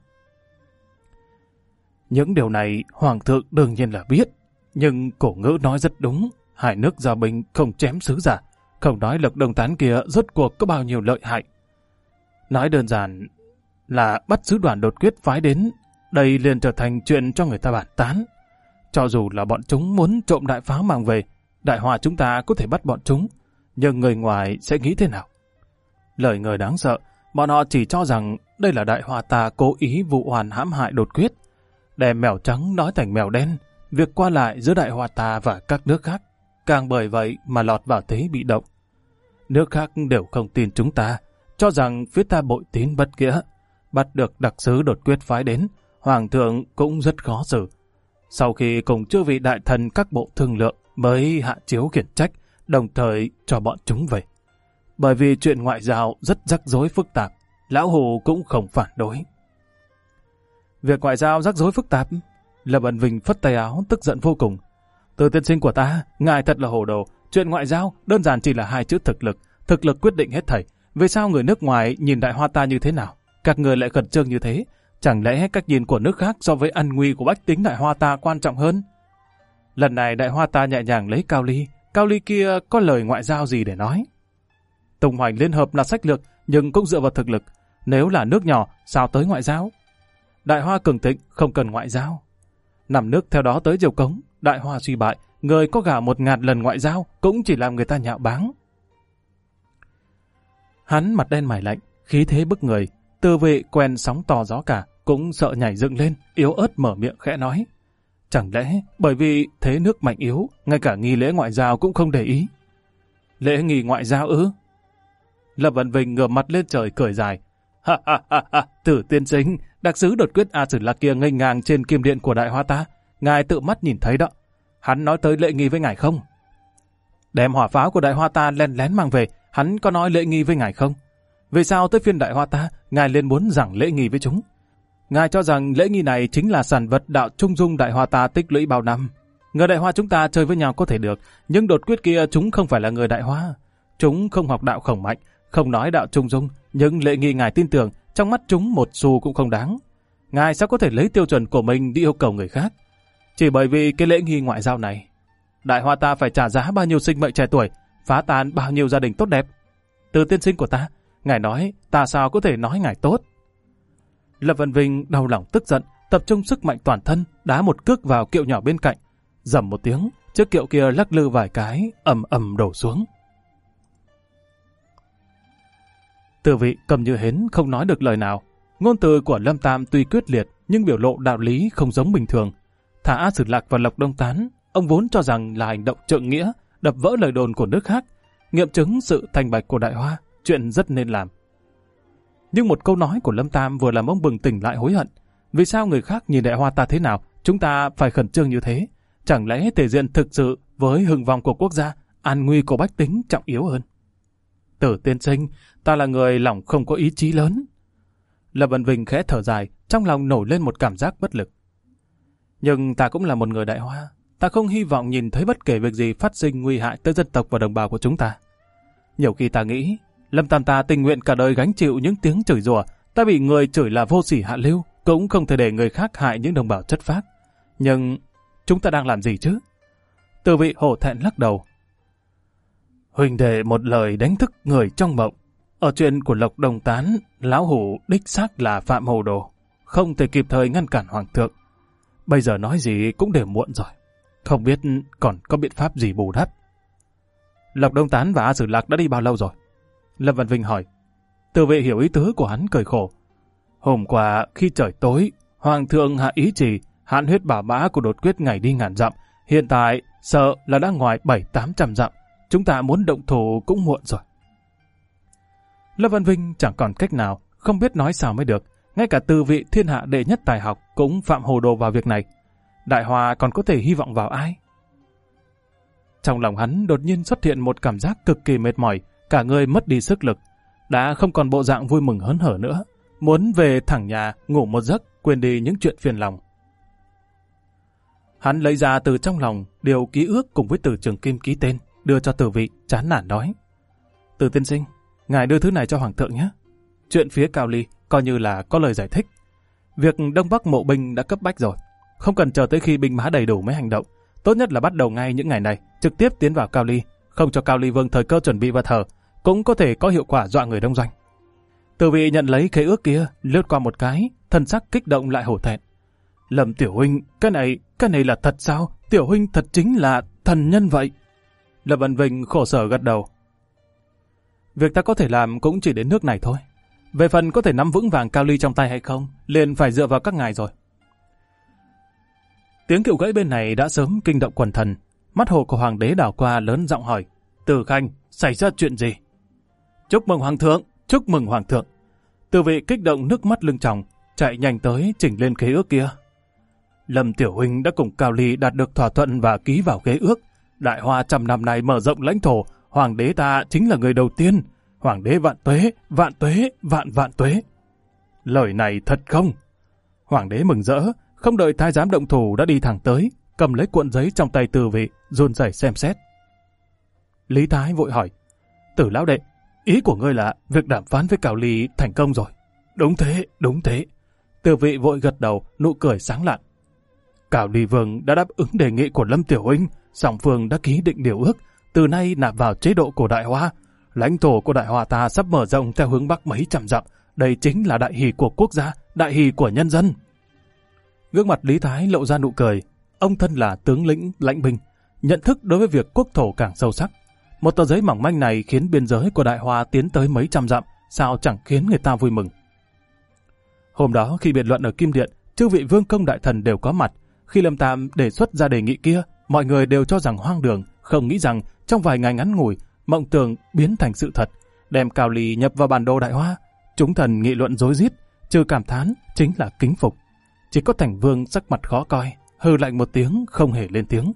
Những điều này hoàng thượng đương nhiên là biết, nhưng cổ ngữ nói rất đúng, 2 nước giao binh không chém sứ giả, không nói Lộc Đông Tán kia rốt cuộc có bao nhiêu lợi hại. Nói đơn giản là bắt sứ đoàn đột quyết phái đến, đây liền trở thành chuyện cho người ta bàn tán. Cho dù là bọn chúng muốn trộm đại pháo mang về, Đại Hòa chúng ta có thể bắt bọn chúng, Nhưng người ngoài sẽ nghĩ thế nào? Lời người đáng sợ, bọn họ chỉ cho rằng đây là Đại Hoa ta cố ý vụ oan hãm hại Đột Quyết, đem mèo trắng nói thành mèo đen, việc qua lại giữa Đại Hoa ta và các nước khác, càng bởi vậy mà lọt vào thế bị động. Nước khác đều không tin chúng ta, cho rằng phía ta bội tín bất nghĩa, bắt được đặc sứ Đột Quyết phái đến, Hoàng thượng cũng rất khó xử. Sau khi cùng chư vị đại thần các bộ thương lượng mới hạ chiếu khiển trách, đồng thời cho bọn chúng về. Bởi vì chuyện ngoại giao rất rắc rối phức tạp, Lão Hù cũng không phản đối. Việc ngoại giao rắc rối phức tạp? Lâm Ân Vinh phất tay áo tức giận vô cùng. Từ tiên sinh của ta, ngài thật là hồ đồ. Chuyện ngoại giao đơn giản chỉ là hai chữ thực lực quyết định hết thảy. Vì sao người nước ngoài nhìn Đại Hoa ta như thế nào? Các người lại khẩn trương như thế? Chẳng lẽ cách nhìn của nước khác so với an nguy của bách tính Đại Hoa ta quan trọng hơn? Lần này Đại Hoa ta nhẹ nhàng lấy Cao Ly kia có lời ngoại giao gì để nói? Tùng Hoành liên hợp là sách lược, nhưng cũng dựa vào thực lực. Nếu là nước nhỏ, sao tới ngoại giao? Đại Hoa cường thịnh, không cần ngoại giao. Nằm nước theo đó tới Diều Cống, Đại Hoa suy bại, người có gả 1000 lần ngoại giao cũng chỉ làm người ta nhạo báng. Hắn mặt đen mày lạnh, khí thế bức người. Tư Vệ quen sóng to gió cả, cũng sợ nhảy dựng lên, yếu ớt mở miệng khẽ nói. Chẳng lẽ bởi vì thế nước mạnh yếu, ngay cả nghi lễ ngoại giao cũng không để ý? Lễ nghi ngoại giao ư? Lâm Vân Vinh ngửa mặt lên trời cười dài. Ha ha ha ha, Tử tiên sinh, đặc sứ Đột Quyết A Sử Lạc kia nghênh ngang trên kim điện của Đại Hoa ta, ngài tự mắt nhìn thấy đó. Hắn nói tới lễ nghi với ngài không? Đem hỏa pháo của Đại Hoa ta lén lén mang về, hắn có nói lễ nghi với ngài không? Vì sao tới phiên Đại Hoa ta, ngài lên muốn giảng lễ nghi với chúng? Ngài cho rằng lễ nghi này chính là sản vật đạo trung dung Đại Hoa ta tích lũy bao năm. Người Đại Hoa chúng ta chơi với nhau có thể được, nhưng Đột Quyết kia chúng không phải là người Đại Hoa. Chúng không học đạo khổng mạnh, không nói đạo trung dung, nhưng lễ nghi ngài tin tưởng, trong mắt chúng một xu cũng không đáng. Ngài sao có thể lấy tiêu chuẩn của mình đi yêu cầu người khác? Chỉ bởi vì cái lễ nghi ngoại giao này, Đại Hoa ta phải trả giá bao nhiêu sinh mệnh trẻ tuổi, phá tan bao nhiêu gia đình tốt đẹp. Từ tiên sinh của ta, ngài nói, ta sao có thể nói ngài tốt? Lâm Vân Vinh đau lòng tức giận, tập trung sức mạnh toàn thân, đá một cước vào kiệu nhỏ bên cạnh. Rầm một tiếng, chiếc kiệu kia lắc lư vài cái, ầm ầm đổ xuống. Từ Vị cầm như hến không nói được lời nào. Ngôn từ của Lâm Tam tuy quyết liệt, nhưng biểu lộ đạo lý không giống bình thường. Thả A Sử Lạc và Lộc Đông Tán, ông vốn cho rằng là hành động trượng nghĩa, đập vỡ lời đồn của nước khác, nghiệm chứng sự thành bạch của Đại Hoa, chuyện rất nên làm. Nhưng một câu nói của Lâm Tam vừa làm ông bừng tỉnh lại hối hận. Vì sao người khác nhìn Đại Hoa ta thế nào, chúng ta phải khẩn trương như thế? Chẳng lẽ thể diện thực sự với hưng vong của quốc gia, an nguy của bách tính trọng yếu hơn? Tử tiên sinh, ta là người lòng không có ý chí lớn. Lâm Vân Vinh khẽ thở dài, trong lòng nổi lên một cảm giác bất lực. Nhưng ta cũng là một người Đại Hoa, ta không hy vọng nhìn thấy bất kể việc gì phát sinh nguy hại tới dân tộc và đồng bào của chúng ta. Nhiều khi ta nghĩ, Lâm Tam ta tình nguyện cả đời gánh chịu những tiếng chửi rủa, ta bị người chửi là vô sỉ hạ lưu, cũng không thể để người khác hại những đồng bào chất phác. Nhưng chúng ta đang làm gì chứ? Từ Vị hổ thẹn lắc đầu. Huỳnh đệ một lời đánh thức người trong mộng. Ở chuyện của Lộc Đồng Tán, Lão Hủ đích xác là phạm hồ đồ, không thể kịp thời ngăn cản Hoàng thượng. Bây giờ nói gì cũng đều muộn rồi, không biết còn có biện pháp gì bù đắp. Lộc Đông Tán và A Sử Lạc đã đi bao lâu rồi? Lâm Văn Vinh hỏi. Từ Vệ hiểu ý tứ của hắn, cười khổ. Hôm qua khi trời tối, Hoàng thượng hạ ý chỉ hạn huyết bảo mã của Đột Quyết ngày đi ngàn dặm. Hiện tại sợ là đã ngoài 700-800 dặm. Chúng ta muốn động thủ cũng muộn rồi. Lâm Văn Vinh chẳng còn cách nào, không biết nói sao mới được. Ngay cả Từ Vị thiên hạ đệ nhất tài học cũng phạm hồ đồ vào việc này. Đại Hoa còn có thể hy vọng vào ai? Trong lòng hắn đột nhiên xuất hiện một cảm giác cực kỳ mệt mỏi, cả người mất đi sức lực, đã không còn bộ dạng vui mừng hớn hở nữa, muốn về thẳng nhà ngủ một giấc, quên đi những chuyện phiền lòng. Hắn lấy ra từ trong lòng điều ký ước cùng với Từ Trường Kim ký tên, đưa cho Từ Vị, chán nản nói: Từ tiên sinh, ngài đưa thứ này cho Hoàng thượng nhé. Chuyện phía Cao Ly coi như là có lời giải thích. Việc Đông Bắc mộ binh đã cấp bách rồi, không cần chờ tới khi binh mã đầy đủ mới hành động. Tốt nhất là bắt đầu ngay những ngày này, trực tiếp tiến vào Cao Ly, không cho Cao Ly Vương thời cơ chuẩn bị và thở, cũng có thể có hiệu quả dọa người đông doanh. Từ Vị nhận lấy khế ước kia, lướt qua một cái, thần sắc kích động lại hổ thẹn. Lâm tiểu huynh, cái này là thật sao? Tiểu huynh thật chính là thần nhân vậy. Lâm Văn Vinh khổ sở gật đầu. Việc ta có thể làm cũng chỉ đến nước này thôi. Về phần có thể nắm vững vàng Cao Ly trong tay hay không, liền phải dựa vào các ngài rồi. Tiếng kiệu gãy bên này đã sớm kinh động quần thần. Mắt hồ của hoàng đế đảo qua lớn giọng hỏi, Từ Khanh, xảy ra chuyện gì? Chúc mừng hoàng thượng, chúc mừng hoàng thượng. Từ Vị kích động nước mắt lưng tròng, chạy nhanh tới chỉnh lên khế ước kia. Lâm tiểu huynh đã cùng Cao Ly đạt được thỏa thuận và ký vào khế ước. Đại Hoa 100 năm nay mở rộng lãnh thổ, hoàng đế ta chính là người đầu tiên. Hoàng đế vạn tuế, vạn tuế, vạn tuế. Lời này thật không? Hoàng đế mừng rỡ, không đợi thái giám động thủ đã đi thẳng tới, cầm lấy cuộn giấy trong tay Từ Vị, run rẩy xem xét. Lý Thái vội hỏi, Tử lão đệ, ý của ngươi là việc đàm phán với Cao Ly thành công rồi? Đúng thế, đúng thế. Từ Vị vội gật đầu, nụ cười sáng lạn. Cao Ly Vương đã đáp ứng đề nghị của Lâm tiểu huynh, song phương đã ký định điều ước, từ nay nạp vào chế độ của Đại Hoa. Lãnh thổ của Đại Hoa ta sắp mở rộng theo hướng bắc mấy trăm dặm, đây chính là đại hỷ của quốc gia, đại hỷ của nhân dân. Gương mặt Lý Thái lộ ra nụ cười. Ông thân là tướng lĩnh lãnh binh, nhận thức đối với việc quốc thổ càng sâu sắc. Một tờ giấy mỏng manh này khiến biên giới của Đại Hoa tiến tới mấy trăm dặm, sao chẳng khiến người ta vui mừng. Hôm đó khi biện luận ở Kim Điện, chư vị vương công đại thần đều có mặt. Khi Lâm Tam đề xuất ra đề nghị kia, mọi người đều cho rằng hoang đường, không nghĩ rằng trong vài ngày ngắn ngủi, mộng tưởng biến thành sự thật, đem Cao Ly nhập vào bản đồ Đại Hoa. Chúng thần nghị luận rối rít, trừ cảm thán chính là kính phục. Chỉ có Thành Vương sắc mặt khó coi, hừ lạnh một tiếng không hề lên tiếng.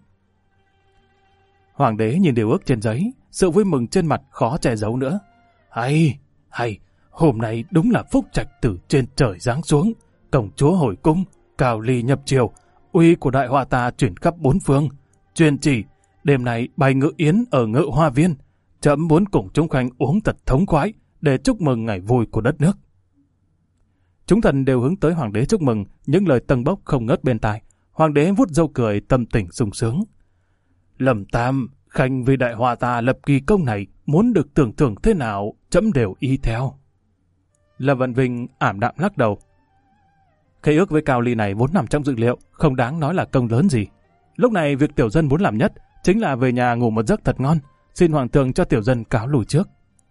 Hoàng đế nhìn điều ước trên giấy, sự vui mừng trên mặt khó che giấu nữa. Hay, hôm nay đúng là phúc trạch từ trên trời giáng xuống, công chúa hồi cung, Cao Ly nhập triều, uy của Đại Hoa ta chuyển khắp bốn phương. Truyền chỉ, đêm nay bày ngự yến ở Ngự Hoa Viên, trẫm muốn cùng chúng khanh uống thật thống khoái để chúc mừng ngày vui của đất nước. Chúng thần đều hướng tới hoàng đế chúc mừng, những lời tâng bốc không ngớt bên tai. Hoàng đế vuốt râu cười, tâm tình sung sướng. Lâm Tam, khanh vì Đại Hoa ta lập kỳ công này, muốn được tưởng thưởng thế nào, trẫm đều y theo. Lâm Vân Vinh ảm đạm lắc đầu. Khế ước với Cao Ly này vốn nằm trong dự liệu, không đáng nói là công lớn gì. Lúc này việc tiểu dân muốn làm nhất chính là về nhà ngủ một giấc thật ngon, xin hoàng thượng cho tiểu dân cáo lùi trước.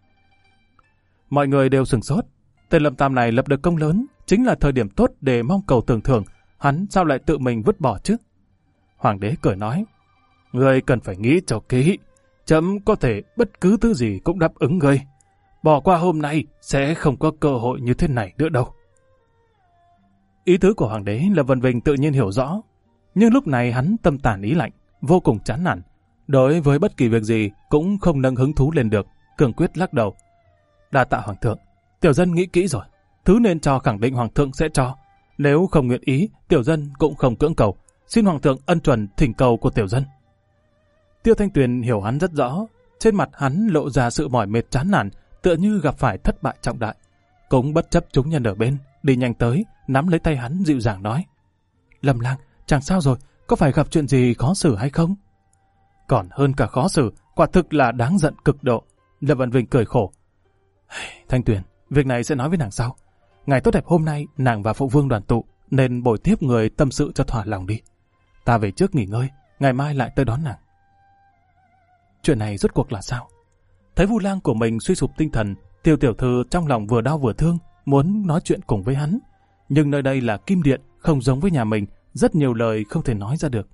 Mọi người đều sửng sốt. Tên Lâm Tam này lập được công lớn, chính là thời điểm tốt để mong cầu tưởng thưởng, hắn sao lại tự mình vứt bỏ chứ? Hoàng đế cười nói, ngươi cần phải nghĩ cho kỹ, trẫm có thể bất cứ thứ gì cũng đáp ứng ngươi. Bỏ qua hôm nay sẽ không có cơ hội như thế này nữa đâu. Ý tứ của hoàng đế là Vân Vinh tự nhiên hiểu rõ, nhưng lúc này hắn tâm tàn ý lạnh, vô cùng chán nản. Đối với bất kỳ việc gì cũng không nâng hứng thú lên được, cường quyết lắc đầu. Đa tạ hoàng thượng, tiểu dân nghĩ kỹ rồi, thứ nên cho khẳng định hoàng thượng sẽ cho. Nếu không nguyện ý, tiểu dân cũng không cưỡng cầu, xin hoàng thượng ân chuẩn thỉnh cầu của tiểu dân. Tiêu Thanh Tuyền hiểu hắn rất rõ, trên mặt hắn lộ ra sự mỏi mệt chán nản, tựa như gặp phải thất bại trọng đại. Cũng bất chấp chúng nhân ở bên, đi nhanh tới, nắm lấy tay hắn dịu dàng nói. Lâm lang, chẳng sao rồi, có phải gặp chuyện gì khó xử hay không? Còn hơn cả khó xử, quả thực là đáng giận cực độ. Lâm Văn Vinh cười khổ. Thanh Tuyền, việc này sẽ nói với nàng sau. Ngày tốt đẹp hôm nay, nàng và phụ vương đoàn tụ, nên bồi tiếp người tâm sự cho thỏa lòng đi. Ta về trước nghỉ ngơi, ngày mai lại tới đón nàng. Chuyện này rốt cuộc là sao? Thấy Vu Lang của mình suy sụp tinh thần, Tiêu tiểu thư trong lòng vừa đau vừa thương, muốn nói chuyện cùng với hắn. Nhưng nơi đây là Kim Điện, không giống với nhà mình, rất nhiều lời không thể nói ra được.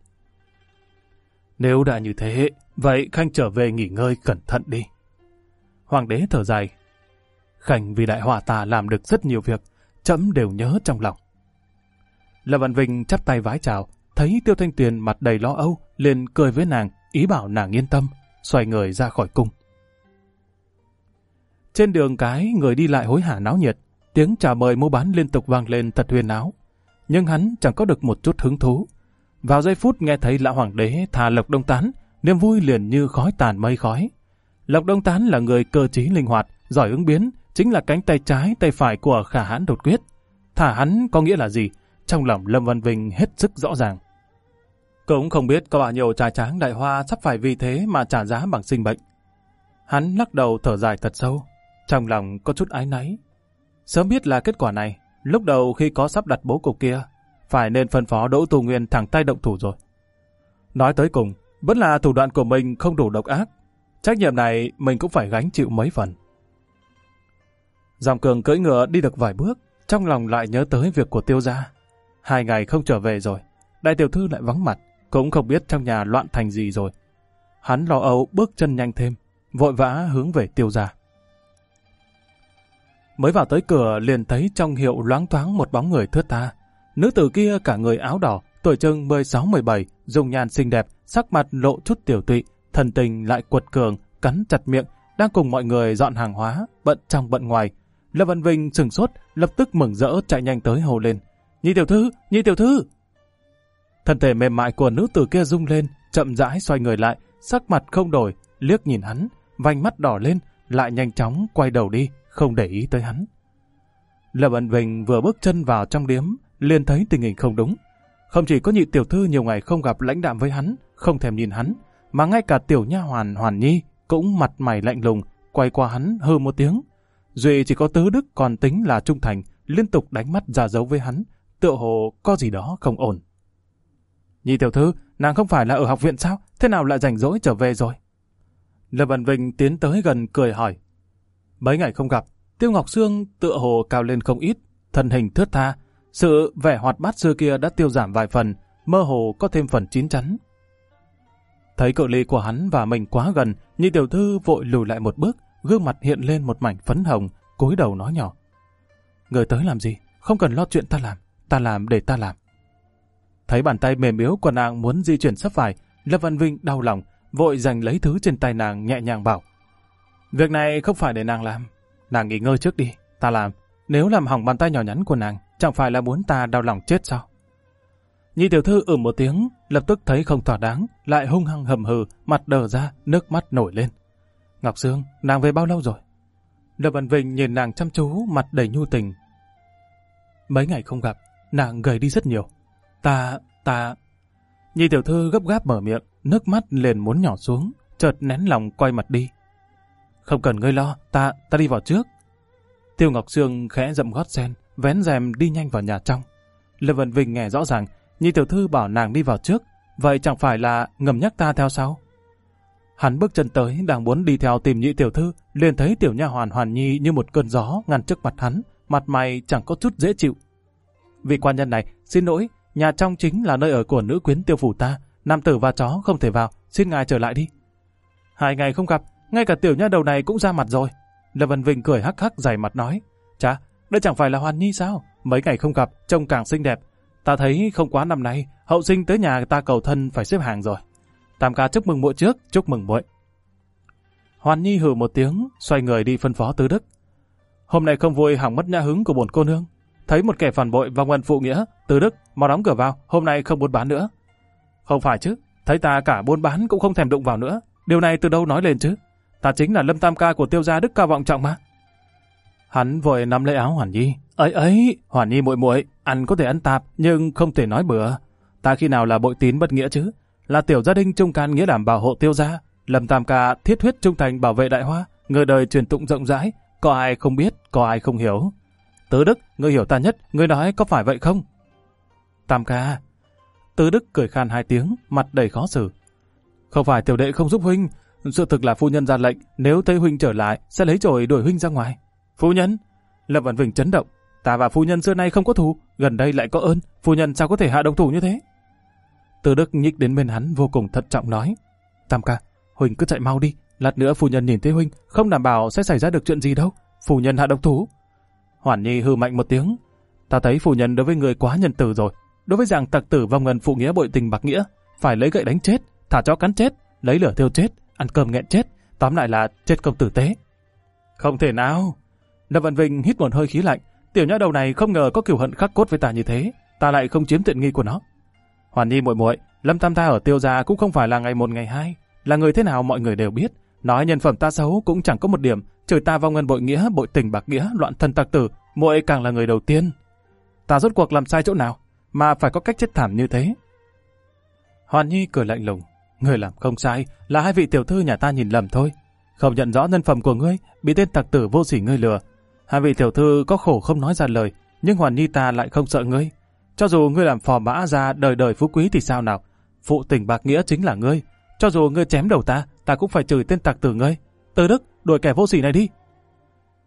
Nếu đã như thế, vậy Khanh trở về nghỉ ngơi cẩn thận đi. Hoàng đế thở dài. Khanh vì Đại Hoa ta làm được rất nhiều việc, trẫm đều nhớ trong lòng. Lâm Văn Vinh chắp tay vái chào, thấy Tiêu Thanh Tuyền mặt đầy lo âu, liền cười với nàng, ý bảo nàng yên tâm, xoay người ra khỏi cung. Trên đường cái, người đi lại hối hả náo nhiệt, tiếng chào mời mua bán liên tục vang lên thật huyền áo. Nhưng hắn chẳng có được một chút hứng thú. Vào giây phút nghe thấy lão hoàng đế thà Lộc Đông Tán, niềm vui liền như khói tàn mây khói. Lộc Đông Tán là người cơ trí linh hoạt, giỏi ứng biến, chính là cánh tay trái tay phải của Khả Hãn đột quyết. Thả hắn có nghĩa là gì? Trong lòng Lâm Văn Vinh hết sức rõ ràng. Cũng không biết có bao nhiêu trai tráng Đại Hoa sắp phải vì thế mà trả giá bằng sinh bệnh. Hắn lắc đầu thở dài thật sâu, trong lòng có chút áy náy. Sớm biết là kết quả này, lúc đầu khi có sắp đặt bố cục kia, phải nên phân phó Đỗ Tu Nguyên thẳng tay động thủ rồi. Nói tới cùng, vẫn là thủ đoạn của mình không đủ độc ác. Trách nhiệm này mình cũng phải gánh chịu mấy phần. Giọng Cường cưỡi ngựa đi được vài bước, trong lòng lại nhớ tới việc của Tiêu gia. 2 ngày không trở về rồi, đại tiểu thư lại vắng mặt, cũng không biết trong nhà loạn thành gì rồi. Hắn lo âu bước chân nhanh thêm, vội vã hướng về Tiêu gia. Mới vào tới cửa liền thấy trong hiệu loáng thoáng một bóng người thướt tha. Nữ tử kia cả người áo đỏ, tuổi chừng 16-17, dung nhan xinh đẹp, sắc mặt lộ chút tiểu tụy, thần tình lại quật cường, cắn chặt miệng, đang cùng mọi người dọn hàng hóa, bận trong bận ngoài. Lâm Văn Vinh sừng sốt, lập tức mừng rỡ chạy nhanh tới hô lên: "Nhi tiểu thư, Nhi tiểu thư!" Thân thể mềm mại của nữ tử kia rung lên, chậm rãi xoay người lại, sắc mặt không đổi, liếc nhìn hắn, vành mắt đỏ lên, lại nhanh chóng quay đầu đi, không để ý tới hắn. Lâm Văn Vinh vừa bước chân vào trong điếm, liền thấy tình hình không đúng. Không chỉ có Nhị tiểu thư nhiều ngày không gặp lãnh đạm với hắn, không thèm nhìn hắn, mà ngay cả tiểu nha hoàn Hoàn Nhi cũng mặt mày lạnh lùng, quay qua hắn hừ một tiếng. Duy chỉ có Tứ Đức còn tính là trung thành, liên tục đánh mắt ra dấu với hắn, tựa hồ có gì đó không ổn. "Nhị tiểu thư, nàng không phải là ở học viện sao? Thế nào lại rảnh rỗi trở về rồi?" Lâm Văn Vinh tiến tới gần cười hỏi. Mấy ngày không gặp, Tiêu Ngọc Sương tựa hồ cao lên không ít, thân hình thướt tha, sự vẻ hoạt bát xưa kia đã tiêu giảm vài phần, mơ hồ có thêm phần chín chắn. Thấy cự ly của hắn và mình quá gần, Nhị tiểu thư vội lùi lại một bước, gương mặt hiện lên một mảnh phấn hồng, cúi đầu nói nhỏ: "Người tới làm gì? Không cần lo chuyện ta làm để ta làm." Thấy bàn tay mềm yếu của nàng muốn di chuyển sấp vải, Lâm Văn Vinh đau lòng, vội giành lấy thứ trên tay nàng nhẹ nhàng bảo: "Việc này không phải để nàng làm, nàng nghỉ ngơi trước đi, ta làm. Nếu làm hỏng bàn tay nhỏ nhắn của nàng, chẳng phải là muốn ta đau lòng chết sao?" Nhị tiểu thư một tiếng, lập tức thấy không thỏa đáng, lại hung hăng hầm hừ, mặt đờ ra, nước mắt nổi lên. "Ngọc Sương, nàng về bao lâu rồi?" Lâm Văn Vinh nhìn nàng chăm chú, mặt đầy nhu tình. "Mấy ngày không gặp, nàng gầy đi rất nhiều. Ta... Nhị tiểu thư gấp gáp mở miệng, nước mắt liền muốn nhỏ xuống, chợt nén lòng quay mặt đi. "Không cần ngươi lo, ta đi vào trước." Tiêu Ngọc Sương khẽ dậm gót sen, vén rèm đi nhanh vào nhà trong. Lâm Văn Vinh nghe rõ ràng, Nhị tiểu thư bảo nàng đi vào trước, vậy chẳng phải là ngầm nhắc ta theo sau? Hắn bước chân tới, đang muốn đi theo tìm Nhị tiểu thư, liền thấy tiểu nha hoàn Hoàn Nhi như một cơn gió ngăn trước mặt hắn, mặt mày chẳng có chút dễ chịu. "Vị quan nhân này, xin lỗi, nhà trong chính là nơi ở của nữ quyến Tiêu phủ ta, nam tử và chó không thể vào, xin ngài trở lại đi." 2 ngày không gặp, ngay cả tiểu nha đầu này cũng ra mặt rồi. Lâm Văn Vinh cười hắc hắc dày mặt nói: "Chà, đây chẳng phải là Hoàn Nhi sao? Mấy ngày không gặp, trông càng xinh đẹp. Ta thấy không quá năm nay, hậu sinh tới nhà ta cầu thân phải xếp hàng rồi. Tam ca chúc mừng muội trước, chúc mừng muội." Hoàn Nhi hừ một tiếng, xoay người đi phân phó Tứ Đức: "Hôm nay không vui hỏng mất nhã hứng của bổn cô nương. Thấy một kẻ phản bội vong ân phụ nghĩa, Tứ Đức, mau đóng cửa vào, hôm nay không buôn bán nữa." "Không phải chứ, thấy ta cả buôn bán cũng không thèm đụng vào nữa. Điều này từ đâu nói lên chứ? Ta chính là Lâm tam ca của Tiêu gia đức cao vọng trọng mà." Hắn vội nắm lấy áo Hoàn Nhi. Ấy, Hoàn Nhi muội muội, ăn có thể ăn tạp, nhưng không thể nói bừa. Ta khi nào là bội tín bất nghĩa chứ? Là tiểu gia đình trung can nghĩa đảm bảo hộ Tiêu gia. Lâm tam ca thiết huyết trung thành bảo vệ đại hoa, người đời truyền tụng rộng rãi, có ai không biết, có ai không hiểu. Tứ Đức, ngươi hiểu ta nhất, ngươi nói có phải vậy không?" "Tam ca." Tứ Đức cười khan 2 tiếng, mặt đầy khó xử. "Không phải tiểu đệ không giúp huynh, sự thực là phu nhân ra lệnh, nếu thấy huynh trở lại sẽ lấy chổi đuổi huynh ra ngoài." "Phu nhân?" Lâm Văn Vinh chấn động. "Ta và phu nhân xưa nay không có thù, gần đây lại có ơn, phu nhân sao có thể hạ độc thủ như thế?" Tứ Đức nhích đến bên hắn vô cùng thận trọng nói: "Tam ca, huynh cứ chạy mau đi, lát nữa phu nhân nhìn thấy huynh, không đảm bảo sẽ xảy ra được chuyện gì đâu. Phu nhân hạ độc thủ." Hoàn Nhi hừ mạnh một tiếng: "Ta thấy phu nhân đối với người quá nhân từ rồi. Đối với dạng tặc tử vong ân phụ nghĩa bội tình bạc nghĩa, phải lấy gậy đánh chết, thả chó cắn chết, lấy lửa thiêu chết, ăn cơm nghẹn chết, tóm lại là chết không tử tế." "Không thể nào." Lâm Văn Vinh hít một hơi khí lạnh. Tiểu nhã đầu này không ngờ có cừu hận khắc cốt với ta như thế, ta lại không chiếm tiện nghi của nó. "Hoàn Nhi muội muội, Lâm tam ta ở Tiêu gia cũng không phải là ngày một ngày hai, là người thế nào mọi người đều biết. Nói nhân phẩm ta xấu cũng chẳng có một điểm, trừ ta vong ân bội nghĩa, bội tình bạc nghĩa, loạn thân tặc tử, muội càng là người đầu tiên. Ta rốt cuộc làm sai chỗ nào mà phải có cách chết thảm như thế?" Hoàn Nhi cười lạnh lùng: "Ngươi làm không sai, là 2 vị tiểu thư nhà ta nhìn lầm thôi. Không nhận rõ nhân phẩm của ngươi, bị tên tặc tử vô sỉ ngươi lừa. 2 vị tiểu thư có khổ không nói ra lời, nhưng Hoàn Nhi ta lại không sợ ngươi. Cho dù ngươi làm phò mã ra đời đời phú quý thì sao nào? Phụ tình bạc nghĩa chính là ngươi. Cho dù ngươi chém đầu ta cũng phải chửi tên tặc tử ngươi. Từ Đức, đuổi kẻ vô sỉ này đi."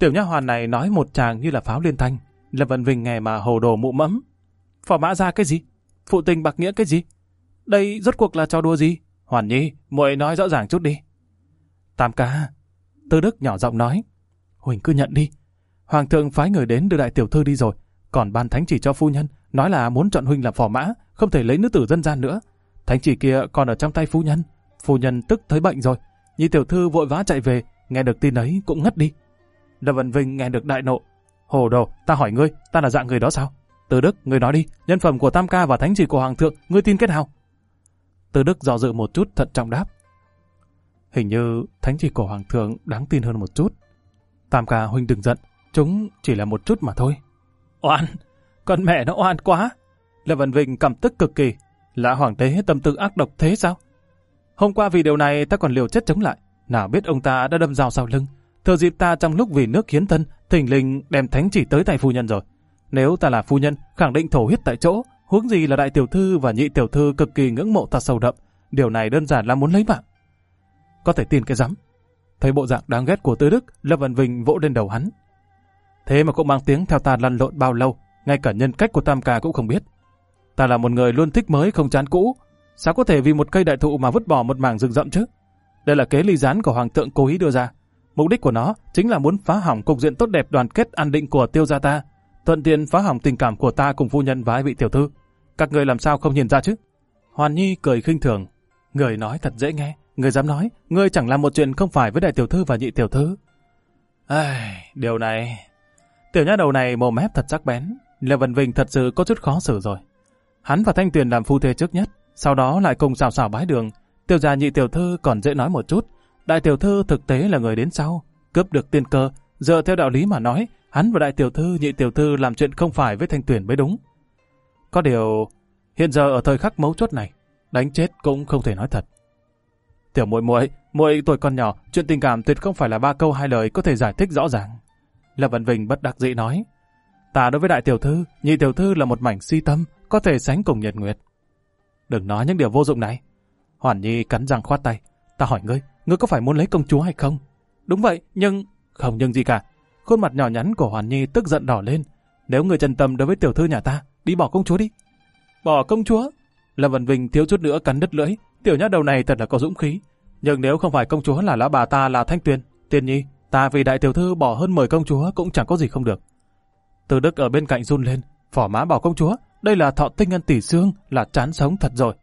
Tiểu nha hoàn này nói một tràng như là pháo liên thanh. Lâm Vân Vinh nghe mà hồ đồ mụ mẫm. Phò mã ra cái gì? Phụ tình bạc nghĩa cái gì? Đây rốt cuộc là trò đùa gì? Hoàn Nhi, muội nói rõ ràng chút đi. Tam ca, Tư Đức nhỏ giọng nói. Huỳnh cứ nhận đi. Hoàng thượng phái người đến đưa đại tiểu thư đi rồi. Còn ban thánh chỉ cho phu nhân, nói là muốn chọn Huỳnh làm phò mã, không thể lấy nữ tử dân gian nữa. Thánh chỉ kia còn ở trong tay phu nhân. Phu nhân tức thấy bệnh rồi. Nhị tiểu thư vội vã chạy về, nghe được tin ấy cũng ngất đi. Lâm Vân Vinh nghe được đại nộ. Hồ đồ, ta hỏi ngươi, ta là dạng người đó sao? Từ Đức, ngươi nói đi, nhân phẩm của Tam ca và thánh chỉ của Hoàng thượng, ngươi tin cái nào? Từ Đức dò dự một chút thận trọng đáp. Hình như thánh chỉ của Hoàng thượng đáng tin hơn một chút. Tam ca huynh đừng giận, chúng chỉ là một chút mà thôi. Oan, con mẹ nó oan quá. Lâm Vân Vinh căm tức cực kỳ. Lã hoàng đế tâm tư ác độc thế sao? Hôm qua vì điều này ta còn liều chết chống lại. Nào biết ông ta đã đâm dao sau lưng. Thừa dịp ta trong lúc vì nước hiến thân, thình lình đem thánh chỉ tới tay phu nhân rồi. Nếu ta là phu nhân, khẳng định thổ huyết tại chỗ. Huống gì là đại tiểu thư và nhị tiểu thư cực kỳ ngưỡng mộ ta sâu đậm. Điều này đơn giản là muốn lấy mạng. Có thể tin cái rắm. Thấy bộ dạng đáng ghét của Tư Đức, Lâm Vân Vinh vỗ lên đầu hắn. Thế mà cũng mang tiếng theo ta lăn lộn bao lâu, ngay cả nhân cách của Tam ca cũng không biết. Ta là một người luôn thích mới không chán cũ, sao có thể vì một cây đại thụ mà vứt bỏ một mảng rừng rậm chứ? Đây là kế ly gián của Hoàng thượng cố ý đưa ra. Mục đích của nó chính là muốn phá hỏng cục diện tốt đẹp đoàn kết an định của Tiêu gia ta, thuận tiện phá hỏng tình cảm của ta cùng phu nhân và hai vị tiểu thư. Các người làm sao không nhìn ra chứ? Hoàn Nhi cười khinh thường. Người nói thật dễ nghe, người dám nói, ngươi chẳng làm một chuyện không phải với đại tiểu thư và nhị tiểu thư. Điều này... Tiểu nha đầu này mồm mép thật sắc bén. Lê Vân Vinh thật sự có chút khó xử rồi. Hắn và Thanh Tuyền làm phu thê trước nhất, sau đó lại cùng xào xào bái đường. Tiêu gia nhị tiểu thư còn dễ nói một chút. Đại tiểu thư thực tế là người đến sau, cướp được tiên cơ. Giờ theo đạo lý mà nói, hắn và đại tiểu thư, nhị tiểu thư làm chuyện không phải với Thanh Tuyền mới đúng. Có điều, hiện giờ ở thời khắc mấu chốt này, đánh chết cũng không thể nói thật. Tiểu muội tuổi còn nhỏ, chuyện tình cảm tuyệt không phải là 3 câu 2 lời có thể giải thích rõ ràng. Lâm Vân Vinh bất đắc dĩ nói, ta đối với đại tiểu thư, nhị tiểu thư là một mảnh si tâm, có thể sánh cùng Nhật Nguyệt. Đừng nói những điều vô dụng này. Hoàn Nhi cắn răng khoát tay, ta hỏi ngươi có phải muốn lấy công chúa hay không? Đúng vậy, nhưng... Không nhưng gì cả. Khuôn mặt nhỏ nhắn của Hoàn Nhi tức giận đỏ lên. Nếu ngươi chân tâm đối với tiểu thư nhà ta, đi bỏ công chúa đi. Bỏ công chúa? Lâm Vân Vinh thiếu chút nữa cắn đứt lưỡi. Tiểu nhát đầu này thật là có dũng khí. Nhưng nếu không phải công chúa là lão bà ta là Thanh Tuyền, Tiên Nhi, ta vì đại tiểu thư bỏ hơn 10 công chúa cũng chẳng có gì không được. Từ Đức ở bên cạnh run lên. Phỏ má bỏ công chúa, đây là thọ tinh ngân tỷ xương, là chán sống thật rồi.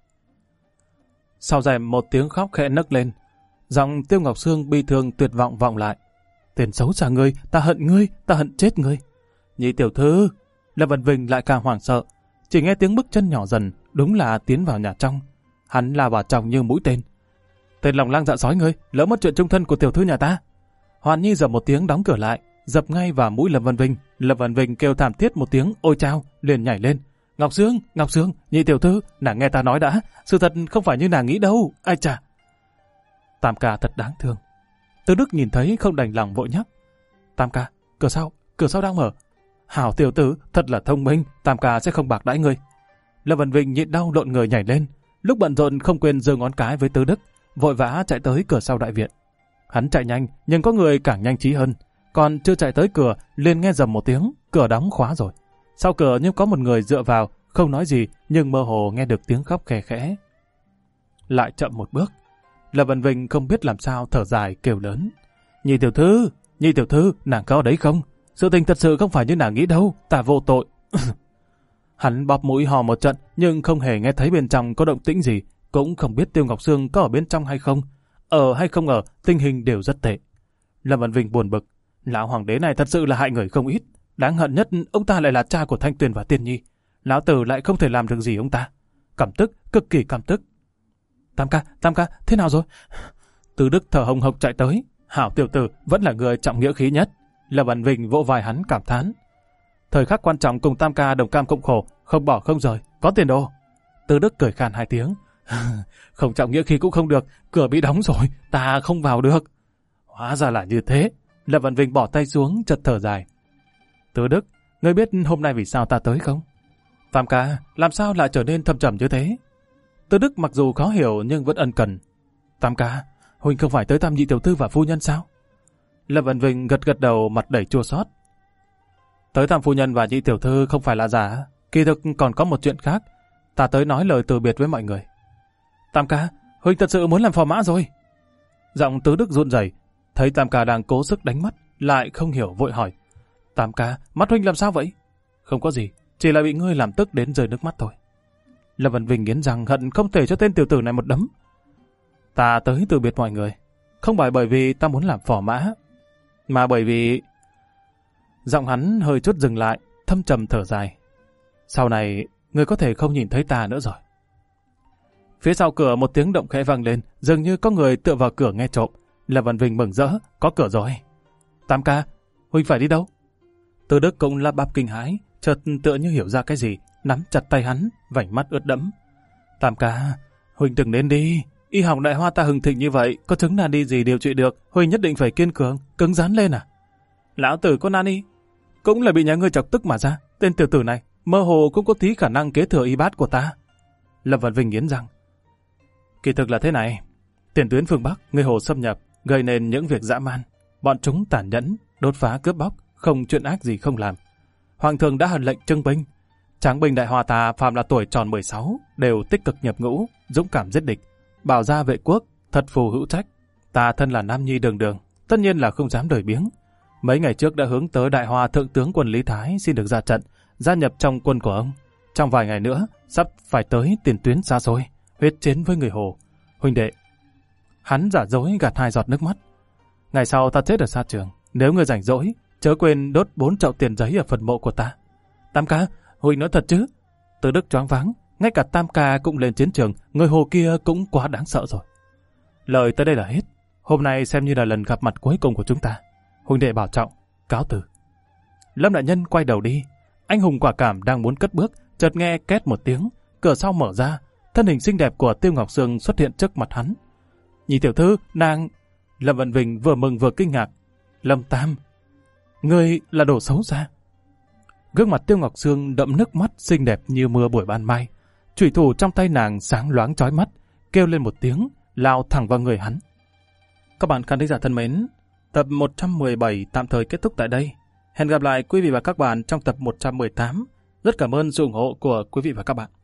Sau rèm một tiếng khóc khẽ nấc lên. Giọng Tiêu Ngọc Sương bi thương tuyệt vọng vọng lại. Tiền xấu xa ngươi, ta hận chết ngươi. Nhị tiểu thư. Lâm Vân Vinh lại càng hoảng sợ. Chỉ nghe tiếng bước chân nhỏ dần, đúng là tiến vào nhà trong. Hắn lao vào trong như mũi tên. Tên lòng lang dạ sói ngươi, lỡ mất chuyện chung thân của tiểu thư nhà ta. Hoàn Nhi dập một tiếng đóng cửa lại, dập ngay vào mũi Lâm Vân Vinh. Lâm Vân Vinh kêu thảm thiết một tiếng ôi chao, liền nhảy lên. Ngọc Sương, nhị tiểu thư, nàng nghe ta nói đã, sự thật không phải như nàng nghĩ đâu, ai chà. Tam ca thật đáng thương. Từ Đức nhìn thấy không đành lòng vội nhắc. Tam ca, cửa sau đang mở. Hảo tiểu tử, thật là thông minh, Tam ca sẽ không bạc đãi ngươi. Lâm Vân Vinh nhịn đau lộn người nhảy lên, lúc bận rộn không quên giơ ngón cái với Từ Đức, vội vã chạy tới cửa sau đại viện. Hắn chạy nhanh, nhưng có người càng nhanh trí hơn. Còn chưa chạy tới cửa, liền nghe rầm một tiếng, cửa đóng khóa rồi. Sau cửa nhưng có một người dựa vào, không nói gì, nhưng mơ hồ nghe được tiếng khóc khẽ khẽ. Lại chậm một bước. Lâm Vân Vinh không biết làm sao thở dài kêu lớn. Nhị tiểu thư, nàng có ở đấy không? Sự tình thật sự không phải như nàng nghĩ đâu, ta vô tội. Hắn bóp mũi hò một trận, nhưng không hề nghe thấy bên trong có động tĩnh gì, cũng không biết Tiêu Ngọc Sương có ở bên trong hay không. Ở hay không ở, tình hình đều rất tệ. Lâm Vân Vinh buồn bực, lão hoàng đế này thật sự là hại người không ít. Đáng hận nhất, ông ta lại là cha của Thanh Tuyền và Tiên Nhi. Lão tử lại không thể làm được gì ông ta. Cảm tức, cực kỳ cảm tức. Tam ca, thế nào rồi? Từ Đức thở hồng hộc chạy tới. Hảo tiểu tử vẫn là người trọng nghĩa khí nhất. Lâm Vân Vinh vỗ vai hắn cảm thán. Thời khắc quan trọng cùng Tam ca đồng cam cộng khổ, không bỏ không rời, có tiền đồ. Từ Đức cười khan 2 tiếng. Không trọng nghĩa khí cũng không được, cửa bị đóng rồi, ta không vào được. Hóa ra là như thế. Lâm Vân Vinh bỏ tay xuống, chợt thở dài. Từ Đức, ngươi biết hôm nay vì sao ta tới không? Tam ca, làm sao lại trở nên thâm trầm như thế? Từ Đức mặc dù khó hiểu nhưng vẫn ân cần. Tam ca, huynh không phải tới thăm nhị tiểu thư và phu nhân sao? Lâm Vân Vinh gật gật đầu, mặt đầy chua xót. Tới thăm phu nhân và nhị tiểu thư không phải là giả, kỳ thực còn có một chuyện khác. Ta tới nói lời từ biệt với mọi người. Tam ca, huynh thật sự muốn làm phò mã rồi. Giọng Tứ Đức run rẩy, thấy Tam ca đang cố sức đánh mắt, lại không hiểu vội hỏi. Tam ca, mắt huynh làm sao vậy? Không có gì, chỉ là bị ngươi làm tức đến rơi nước mắt thôi. Lâm Vân Vinh nghiến răng hận không thể cho tên tiểu tử này một đấm. Ta tới từ biệt mọi người, không phải bởi vì ta muốn làm phò mã, mà bởi vì... Giọng hắn hơi chút dừng lại, thâm trầm thở dài. Sau này, ngươi có thể không nhìn thấy ta nữa rồi. Phía sau cửa một tiếng động khẽ vang lên, dường như có người tựa vào cửa nghe trộm. Lâm Vân Vinh mừng rỡ, có cửa rồi. Tam ca, huynh phải đi đâu? Từ Đức cũng lắp bắp kinh hãi, chợt tựa như hiểu ra cái gì, nắm chặt tay hắn, vành mắt ướt đẫm. Tam ca, huynh đừng nên đi. Y học Đại Hoa ta hừng thịnh như vậy, có chứng nan đi gì điều trị được, huynh nhất định phải kiên cường, cứng rắn lên à? Lão tử có nan y, cũng là bị nhà ngươi chọc tức mà ra. Tên tiểu tử này, mơ hồ cũng có tí khả năng kế thừa y bát của ta. Lâm Vân Vinh nghiến răng. Kỳ thực là thế này, tiền tuyến phương Bắc, người Hồ xâm nhập, gây nên những việc dã man. Bọn chúng tàn nhẫn, đốt phá cướp bóc, không chuyện ác gì không làm. Hoàng thượng đã hần lệnh trưng binh. Tráng binh Đại Hoa ta phạm là tuổi tròn 16, đều tích cực nhập ngũ, dũng cảm giết địch, bảo gia vệ quốc, thật phù hữu trách. Ta thân là nam nhi đường đường, tất nhiên là không dám đời biếng. Mấy ngày trước đã hướng tới Đại Hoa thượng tướng quân Lý Thái xin được ra trận, gia nhập trong quân của ông. Trong vài ngày nữa, sắp phải tới tiền tuyến xa xôi, huyết chiến với người Hồ. Huynh đệ, hắn giả dối gạt 2 giọt nước mắt. Ngày sau ta chết ở xa trường, nếu ngươi rảnh rỗi, chớ quên đốt 4 chậu tiền giấy ở phần mộ của ta. Tam ca, huynh nói thật chứ? Từ Đức choáng váng, ngay cả Tam ca cũng lên chiến trường, người Hồ kia cũng quá đáng sợ rồi. Lời tới đây là hết, hôm nay xem như là lần gặp mặt cuối cùng của chúng ta. Huynh đệ bảo trọng, cáo từ. Lâm đại nhân quay đầu đi, anh hùng quả cảm đang muốn cất bước, chợt nghe két một tiếng, cửa sau mở ra, thân hình xinh đẹp của Tiêu Ngọc Sương xuất hiện trước mặt hắn. Nhị tiểu thư, nàng... Lâm Vân Vinh vừa mừng vừa kinh ngạc. Lâm Tam, ngươi là đồ xấu xa. Gương mặt Tiêu Ngọc Sương đậm nước mắt xinh đẹp như mưa buổi ban mai. Chủy thủ trong tay nàng sáng loáng chói mắt, kêu lên một tiếng, lao thẳng vào người hắn. Các bạn khán thính giả thân mến, tập 117 tạm thời kết thúc tại đây. Hẹn gặp lại quý vị và các bạn trong tập 118. Rất cảm ơn sự ủng hộ của quý vị và các bạn.